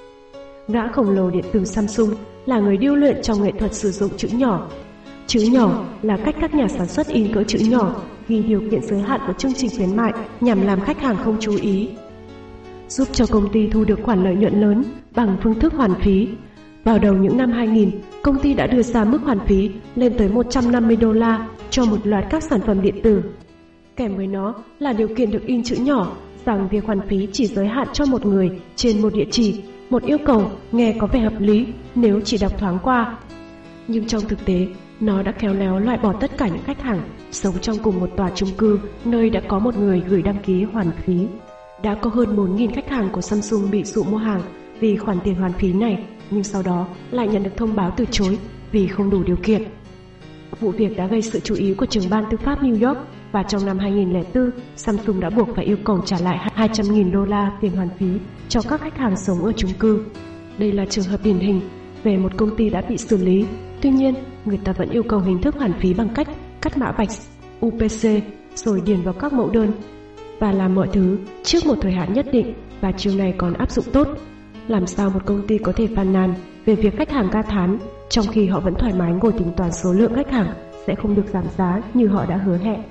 Gã khổng lồ điện tử Samsung là người điêu luyện trong nghệ thuật sử dụng chữ nhỏ. Chữ nhỏ là cách các nhà sản xuất in cỡ chữ nhỏ ghi điều kiện giới hạn của chương trình khuyến mại nhằm làm khách hàng không chú ý, giúp cho công ty thu được khoản lợi nhuận lớn bằng phương thức hoàn phí. Vào đầu những năm hai nghìn, công ty đã đưa ra mức hoàn phí lên tới một trăm năm mươi đô la cho một loạt các sản phẩm điện tử. Kèm với nó là điều kiện được in chữ nhỏ rằng việc hoàn phí chỉ giới hạn cho một người trên một địa chỉ, một yêu cầu nghe có vẻ hợp lý nếu chỉ đọc thoáng qua. Nhưng trong thực tế, nó đã khéo léo loại bỏ tất cả những khách hàng sống trong cùng một tòa chung cư nơi đã có một người gửi đăng ký hoàn phí. Đã có hơn bốn nghìn khách hàng của Samsung bị dụ mua hàng vì khoản tiền hoàn phí này, nhưng sau đó lại nhận được thông báo từ chối vì không đủ điều kiện. Vụ việc đã gây sự chú ý của trưởng ban tư pháp New York và trong năm hai nghìn không trăm lẻ bốn, Samsung đã buộc phải yêu cầu trả lại hai trăm nghìn đô la tiền hoàn phí cho các khách hàng sống ở chung cư. Đây là trường hợp điển hình về một công ty đã bị xử lý. Tuy nhiên, người ta vẫn yêu cầu hình thức hoàn phí bằng cách cắt mã vạch U P C rồi điền vào các mẫu đơn và làm mọi thứ trước một thời hạn nhất định, và chiều này còn áp dụng tốt. Làm sao một công ty có thể phàn nàn về việc khách hàng ca thán trong khi họ vẫn thoải mái ngồi tính toán số lượng khách hàng sẽ không được giảm giá như họ đã hứa hẹn?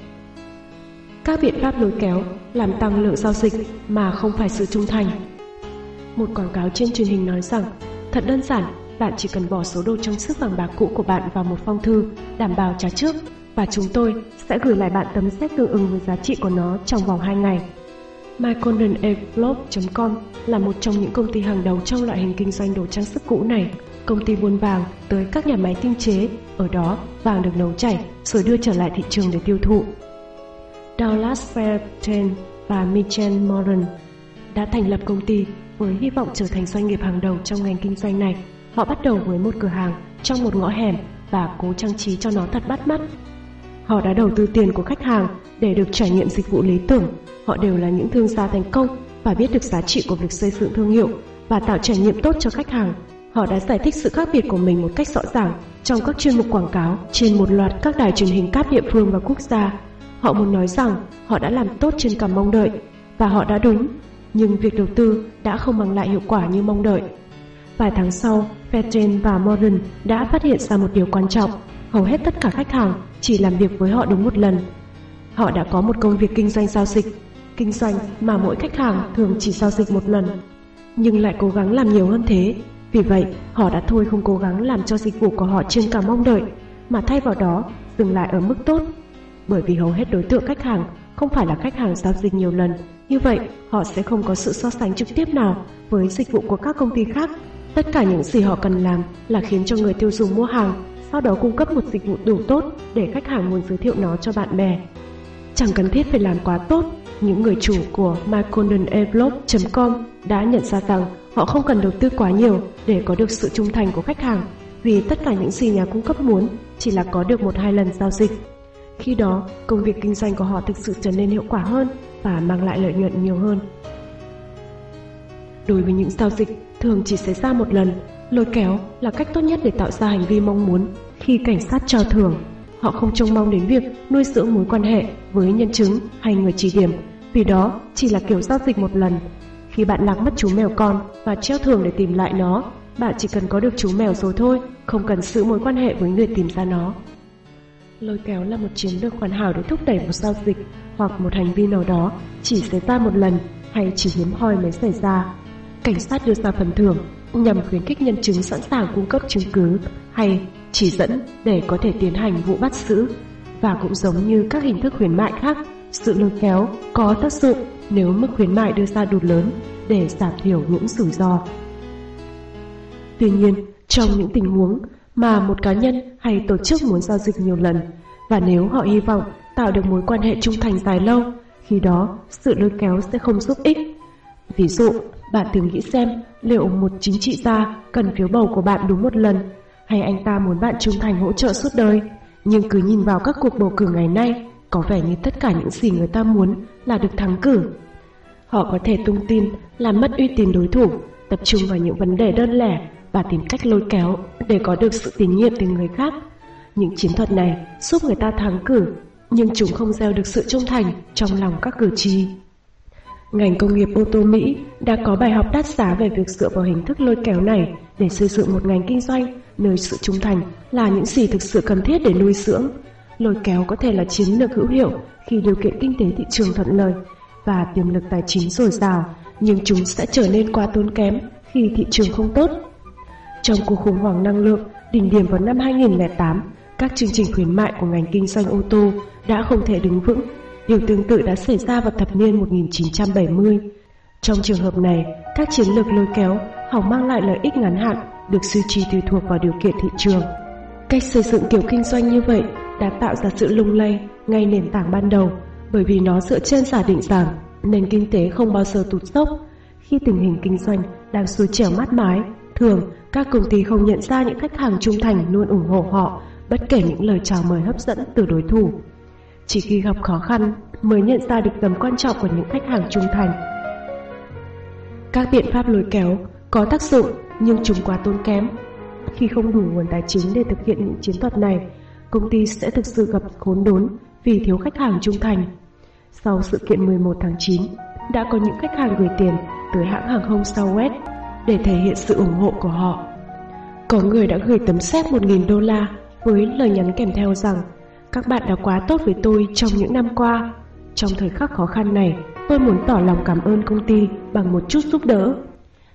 Các biện pháp lôi kéo làm tăng lượng giao dịch mà không phải sự trung thành. Một quảng cáo trên truyền hình nói rằng thật đơn giản, bạn chỉ cần bỏ số đồ trang sức vàng bạc cũ của bạn vào một phong thư đảm bảo trả trước, và chúng tôi sẽ gửi lại bạn tấm séc tương ứng với giá trị của nó trong vòng hai ngày. my golden envelope chấm com là một trong những công ty hàng đầu trong loại hình kinh doanh đồ trang sức cũ này. Công ty buôn vàng tới các nhà máy tinh chế, ở đó vàng được nấu chảy rồi đưa trở lại thị trường để tiêu thụ. Douglas Fairbairn và Michael Moran đã thành lập công ty với hy vọng trở thành doanh nghiệp hàng đầu trong ngành kinh doanh này. Họ bắt đầu với một cửa hàng trong một ngõ hẻm và cố trang trí cho nó thật bắt mắt. Họ đã đầu tư tiền của khách hàng để được trải nghiệm dịch vụ lý tưởng. Họ đều là những thương gia thành công và biết được giá trị của việc xây dựng thương hiệu và tạo trải nghiệm tốt cho khách hàng. Họ đã giải thích sự khác biệt của mình một cách rõ ràng trong các chuyên mục quảng cáo trên một loạt các đài truyền hình cáp địa phương và quốc gia. Họ muốn nói rằng họ đã làm tốt trên cả mong đợi, và họ đã đúng, nhưng việc đầu tư đã không mang lại hiệu quả như mong đợi. Vài tháng sau, Fairbairn và Moran đã phát hiện ra một điều quan trọng: hầu hết tất cả khách hàng chỉ làm việc với họ đúng một lần. Họ đã có một công việc kinh doanh giao dịch, kinh doanh mà mỗi khách hàng thường chỉ giao dịch một lần, nhưng lại cố gắng làm nhiều hơn thế. Vì vậy, họ đã thôi không cố gắng làm cho dịch vụ của họ trên cả mong đợi, mà thay vào đó dừng lại ở mức tốt. Bởi vì hầu hết đối tượng khách hàng không phải là khách hàng giao dịch nhiều lần, như vậy họ sẽ không có sự so sánh trực tiếp nào với dịch vụ của các công ty khác. Tất cả những gì họ cần làm là khiến cho người tiêu dùng mua hàng, sau đó cung cấp một dịch vụ đủ tốt để khách hàng muốn giới thiệu nó cho bạn bè. Chẳng cần thiết phải làm quá tốt. Những người chủ của my golden envelope chấm com đã nhận ra rằng họ không cần đầu tư quá nhiều để có được sự trung thành của khách hàng, vì tất cả những gì nhà cung cấp muốn chỉ là có được một hai lần giao dịch. Khi đó, công việc kinh doanh của họ thực sự trở nên hiệu quả hơn và mang lại lợi nhuận nhiều hơn. Đối với những giao dịch thường chỉ xảy ra một lần, lôi kéo là cách tốt nhất để tạo ra hành vi mong muốn. Khi cảnh sát cho thưởng, họ không trông mong đến việc nuôi dưỡng mối quan hệ với nhân chứng hay người chỉ điểm, vì đó chỉ là kiểu giao dịch một lần. Khi bạn lạc mất chú mèo con và treo thưởng để tìm lại nó, bạn chỉ cần có được chú mèo rồi thôi, không cần giữ mối quan hệ với người tìm ra nó. Lôi kéo là một chiến lược hoàn hảo để thúc đẩy một giao dịch hoặc một hành vi nào đó chỉ xảy ra một lần hay chỉ hiếm hoi mới xảy ra. Cảnh sát đưa ra phần thưởng nhằm khuyến khích nhân chứng sẵn sàng cung cấp chứng cứ hay chỉ dẫn để có thể tiến hành vụ bắt giữ. Và cũng giống như các hình thức khuyến mại khác, sự lôi kéo có tác dụng nếu mức khuyến mại đưa ra đủ lớn để giảm thiểu những rủi ro. Tuy nhiên, trong những tình huống mà một cá nhân hay tổ chức muốn giao dịch nhiều lần, và nếu họ hy vọng tạo được mối quan hệ trung thành dài lâu, khi đó sự lôi kéo sẽ không giúp ích. Ví dụ, bạn thử nghĩ xem liệu một chính trị gia cần phiếu bầu của bạn đúng một lần, hay anh ta muốn bạn trung thành hỗ trợ suốt đời. Nhưng cứ nhìn vào các cuộc bầu cử ngày nay, có vẻ như tất cả những gì người ta muốn là được thắng cử. Họ có thể tung tin, làm mất uy tín đối thủ, tập trung vào những vấn đề đơn lẻ và tìm cách lôi kéo để có được sự tín nhiệm từ người khác. Những chiến thuật này giúp người ta thắng cử, nhưng chúng không gieo được sự trung thành trong lòng các cử tri. Ngành công nghiệp ô tô Mỹ đã có bài học đắt giá về việc dựa vào hình thức lôi kéo này để xây dựng một ngành kinh doanh nơi sự trung thành là những gì thực sự cần thiết để nuôi dưỡng. Lôi kéo có thể là chiến lược hữu hiệu khi điều kiện kinh tế thị trường thuận lợi và tiềm lực tài chính dồi dào, nhưng chúng sẽ trở nên quá tốn kém khi thị trường không tốt. Trong cuộc khủng hoảng năng lượng đỉnh điểm vào năm hai nghìn không trăm lẻ tám, các chương trình khuyến mại của ngành kinh doanh ô tô đã không thể đứng vững. Điều tương tự đã xảy ra vào thập niên một nghìn chín trăm bảy mươi. Trong trường hợp này, các chiến lược lôi kéo hòng mang lại lợi ích ngắn hạn được duy trì tùy thuộc vào điều kiện thị trường. Cách xây dựng kiểu kinh doanh như vậy đã tạo ra sự lung lay ngay nền tảng ban đầu, bởi vì nó dựa trên giả định rằng nền kinh tế không bao giờ tụt dốc. Khi tình hình kinh doanh đang xuôi trẻo mát mái, thường các công ty không nhận ra những khách hàng trung thành luôn ủng hộ họ bất kể những lời chào mời hấp dẫn từ đối thủ. Chỉ khi gặp khó khăn mới nhận ra được tầm quan trọng của những khách hàng trung thành. Các biện pháp lôi kéo có tác dụng nhưng chúng quá tốn kém. Khi không đủ nguồn tài chính để thực hiện những chiến thuật này, công ty sẽ thực sự gặp khốn đốn vì thiếu khách hàng trung thành. Sau sự kiện mười một tháng chín, đã có những khách hàng gửi tiền tới hãng hàng không Southwest để thể hiện sự ủng hộ của họ. Có người đã gửi tấm séc một nghìn đô la với lời nhắn kèm theo rằng: các bạn đã quá tốt với tôi trong những năm qua. Trong thời khắc khó khăn này, tôi muốn tỏ lòng cảm ơn công ty bằng một chút giúp đỡ.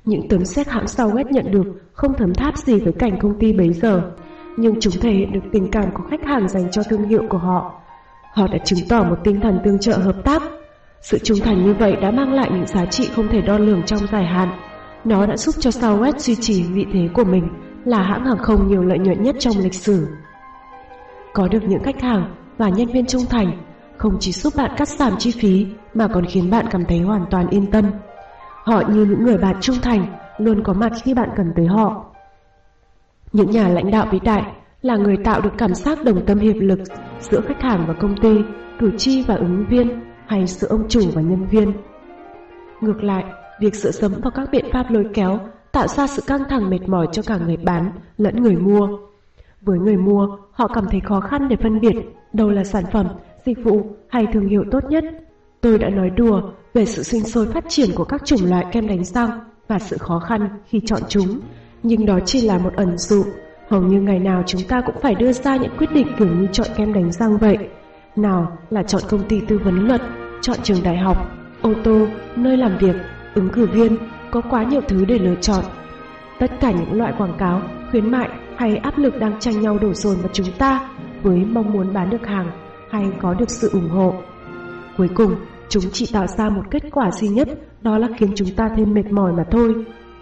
Những tấm séc hãng Southwest nhận được không thấm tháp gì với cảnh công ty bấy giờ, nhưng chúng thể hiện được tình cảm của khách hàng dành cho thương hiệu của họ. Họ đã chứng tỏ một tinh thần tương trợ hợp tác. Sự trung thành như vậy đã mang lại những giá trị không thể đo lường trong dài hạn. Nó đã giúp cho Southwest duy trì vị thế của mình là hãng hàng không nhiều lợi nhuận nhất trong lịch sử. Có được những khách hàng và nhân viên trung thành không chỉ giúp bạn cắt giảm chi phí mà còn khiến bạn cảm thấy hoàn toàn yên tâm. Họ như những người bạn trung thành, luôn có mặt khi bạn cần tới họ. Những nhà lãnh đạo vĩ đại là người tạo được cảm giác đồng tâm hiệp lực giữa khách hàng và công ty, cử tri và ứng viên, hay giữa ông chủ và nhân viên. Ngược lại, việc dựa dẫm vào các biện pháp lôi kéo tạo ra sự căng thẳng mệt mỏi cho cả người bán lẫn người mua. Với người mua, họ cảm thấy khó khăn để phân biệt đâu là sản phẩm, dịch vụ hay thương hiệu tốt nhất. Tôi đã nói đùa về sự sinh sôi phát triển của các chủng loại kem đánh răng và sự khó khăn khi chọn chúng, nhưng đó chỉ là một ẩn dụ. Hầu như ngày nào chúng ta cũng phải đưa ra những quyết định kiểu như chọn kem đánh răng vậy. Nào là chọn công ty tư vấn luật, chọn trường đại học, ô tô, nơi làm việc, ứng cử viên, có quá nhiều thứ để lựa chọn. Tất cả những loại quảng cáo, khuyến mại hay áp lực đang tranh nhau đổ dồn vào chúng ta với mong muốn bán được hàng hay có được sự ủng hộ. Cuối cùng, chúng chỉ tạo ra một kết quả duy nhất, đó là khiến chúng ta thêm mệt mỏi mà thôi.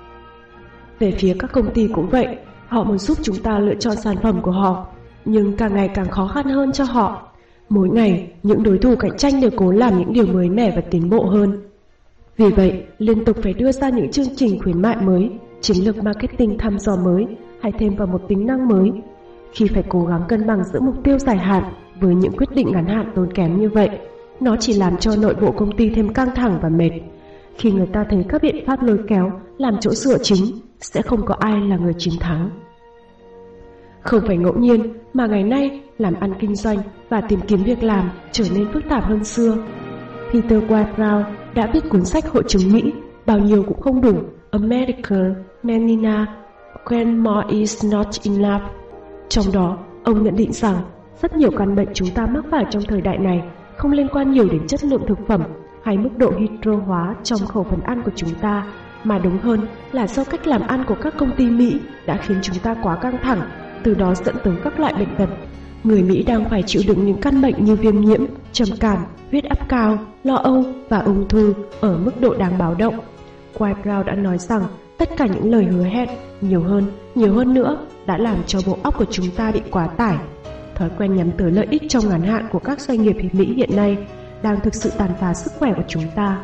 Về phía các công ty cũng vậy, họ muốn giúp chúng ta lựa chọn sản phẩm của họ, nhưng càng ngày càng khó khăn hơn cho họ. Mỗi ngày, những đối thủ cạnh tranh đều cố làm những điều mới mẻ và tiến bộ hơn. Vì vậy, liên tục phải đưa ra những chương trình khuyến mại mới, chiến lược marketing thăm dò mới, hay thêm vào một tính năng mới. Khi phải cố gắng cân bằng giữa mục tiêu dài hạn với những quyết định ngắn hạn tốn kém như vậy, nó chỉ làm cho nội bộ công ty thêm căng thẳng và mệt. Khi người ta thấy các biện pháp lôi kéo làm chỗ dựa chính, sẽ không có ai là người chiến thắng. Không phải ngẫu nhiên mà ngày nay làm ăn kinh doanh và tìm kiếm việc làm trở nên phức tạp hơn xưa. Peter White-Brown đã viết cuốn sách hội chứng Mỹ bao nhiêu cũng không đủ, America Menina When More Is Not Enough. Trong đó, ông nhận định rằng rất nhiều căn bệnh chúng ta mắc phải trong thời đại này không liên quan nhiều đến chất lượng thực phẩm hay mức độ hydro hóa trong khẩu phần ăn của chúng ta, mà đúng hơn là do cách làm ăn của các công ty Mỹ đã khiến chúng ta quá căng thẳng, từ đó dẫn tới các loại bệnh tật. Người Mỹ đang phải chịu đựng những căn bệnh như viêm nhiễm, trầm cảm, huyết áp cao, lo âu và ung thư ở mức độ đáng báo động. White-Brown đã nói rằng tất cả những lời hứa hẹn nhiều hơn, nhiều hơn nữa đã làm cho bộ óc của chúng ta bị quá tải. Thói quen nhắm tới lợi ích trong ngắn hạn của các doanh nghiệp Mỹ hiện nay đang thực sự tàn phá sức khỏe của chúng ta.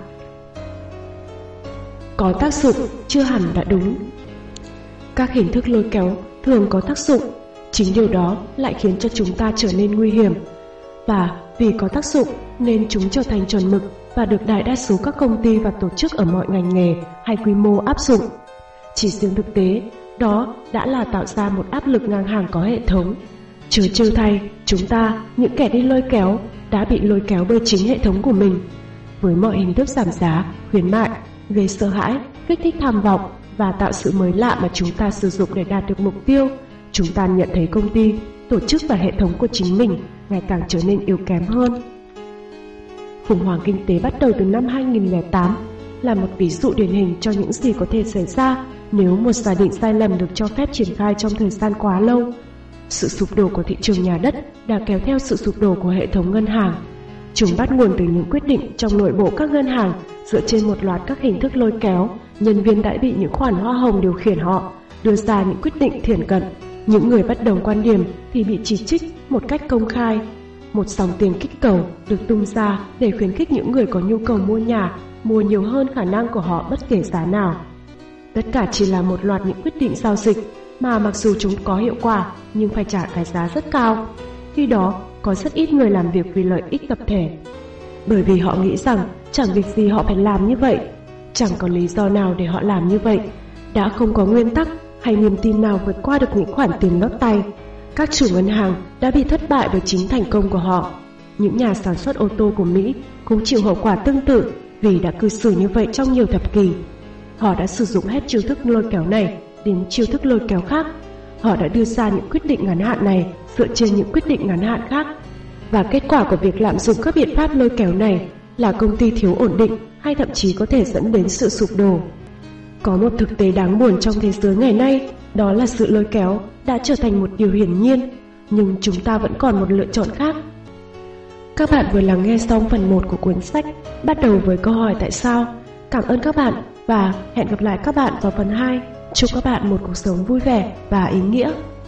Có tác dụng chưa hẳn đã đúng. Các hình thức lôi kéo thường có tác dụng, chính điều đó lại khiến cho chúng ta trở nên nguy hiểm. Và vì có tác dụng nên chúng trở thành chuẩn mực và được đại đa số các công ty và tổ chức ở mọi ngành nghề hay quy mô áp dụng. Chỉ riêng thực tế, đó đã là tạo ra một áp lực ngang hàng có hệ thống. Chớ trêu thay, chúng ta, những kẻ đi lôi kéo, đã bị lôi kéo bởi chính hệ thống của mình. Với mọi hình thức giảm giá, khuyến mại, gây sợ hãi, kích thích tham vọng và tạo sự mới lạ mà chúng ta sử dụng để đạt được mục tiêu, chúng ta nhận thấy công ty, tổ chức và hệ thống của chính mình ngày càng trở nên yếu kém hơn. Khủng hoảng kinh tế bắt đầu từ năm hai nghìn lẻ tám là một ví dụ điển hình cho những gì có thể xảy ra nếu một giả định sai lầm được cho phép triển khai trong thời gian quá lâu. Sự sụp đổ của thị trường nhà đất đã kéo theo sự sụp đổ của hệ thống ngân hàng. Chúng bắt nguồn từ những quyết định trong nội bộ các ngân hàng dựa trên một loạt các hình thức lôi kéo. Nhân viên đã bị những khoản hoa hồng điều khiển họ, đưa ra những quyết định thiển cận. Những người bất đồng quan điểm thì bị chỉ trích một cách công khai. Một dòng tiền kích cầu được tung ra để khuyến khích những người có nhu cầu mua nhà mua nhiều hơn khả năng của họ bất kể giá nào. Tất cả chỉ là một loạt những quyết định giao dịch mà mặc dù chúng có hiệu quả nhưng phải trả cái giá rất cao. Khi đó, có rất ít người làm việc vì lợi ích tập thể. Bởi vì họ nghĩ rằng chẳng việc gì họ phải làm như vậy, chẳng có lý do nào để họ làm như vậy. Đã không có nguyên tắc hay niềm tin nào vượt qua được những khoản tiền lót tay. Các chủ ngân hàng đã bị thất bại bởi chính thành công của họ. Những nhà sản xuất ô tô của Mỹ cũng chịu hậu quả tương tự vì đã cư xử như vậy trong nhiều thập kỷ. Họ đã sử dụng hết chiêu thức lôi kéo này đến chiêu thức lôi kéo khác. Họ đã đưa ra những quyết định ngắn hạn này dựa trên những quyết định ngắn hạn khác. Và kết quả của việc lạm dụng các biện pháp lôi kéo này là công ty thiếu ổn định hay thậm chí có thể dẫn đến sự sụp đổ. Có một thực tế đáng buồn trong thế giới ngày nay, đó là sự lôi kéo đã trở thành một điều hiển nhiên, nhưng chúng ta vẫn còn một lựa chọn khác. Các bạn vừa lắng nghe xong phần một của cuốn sách bắt đầu với câu hỏi tại sao. Cảm ơn các bạn và hẹn gặp lại các bạn vào phần hai. Chúc các bạn một cuộc sống vui vẻ và ý nghĩa.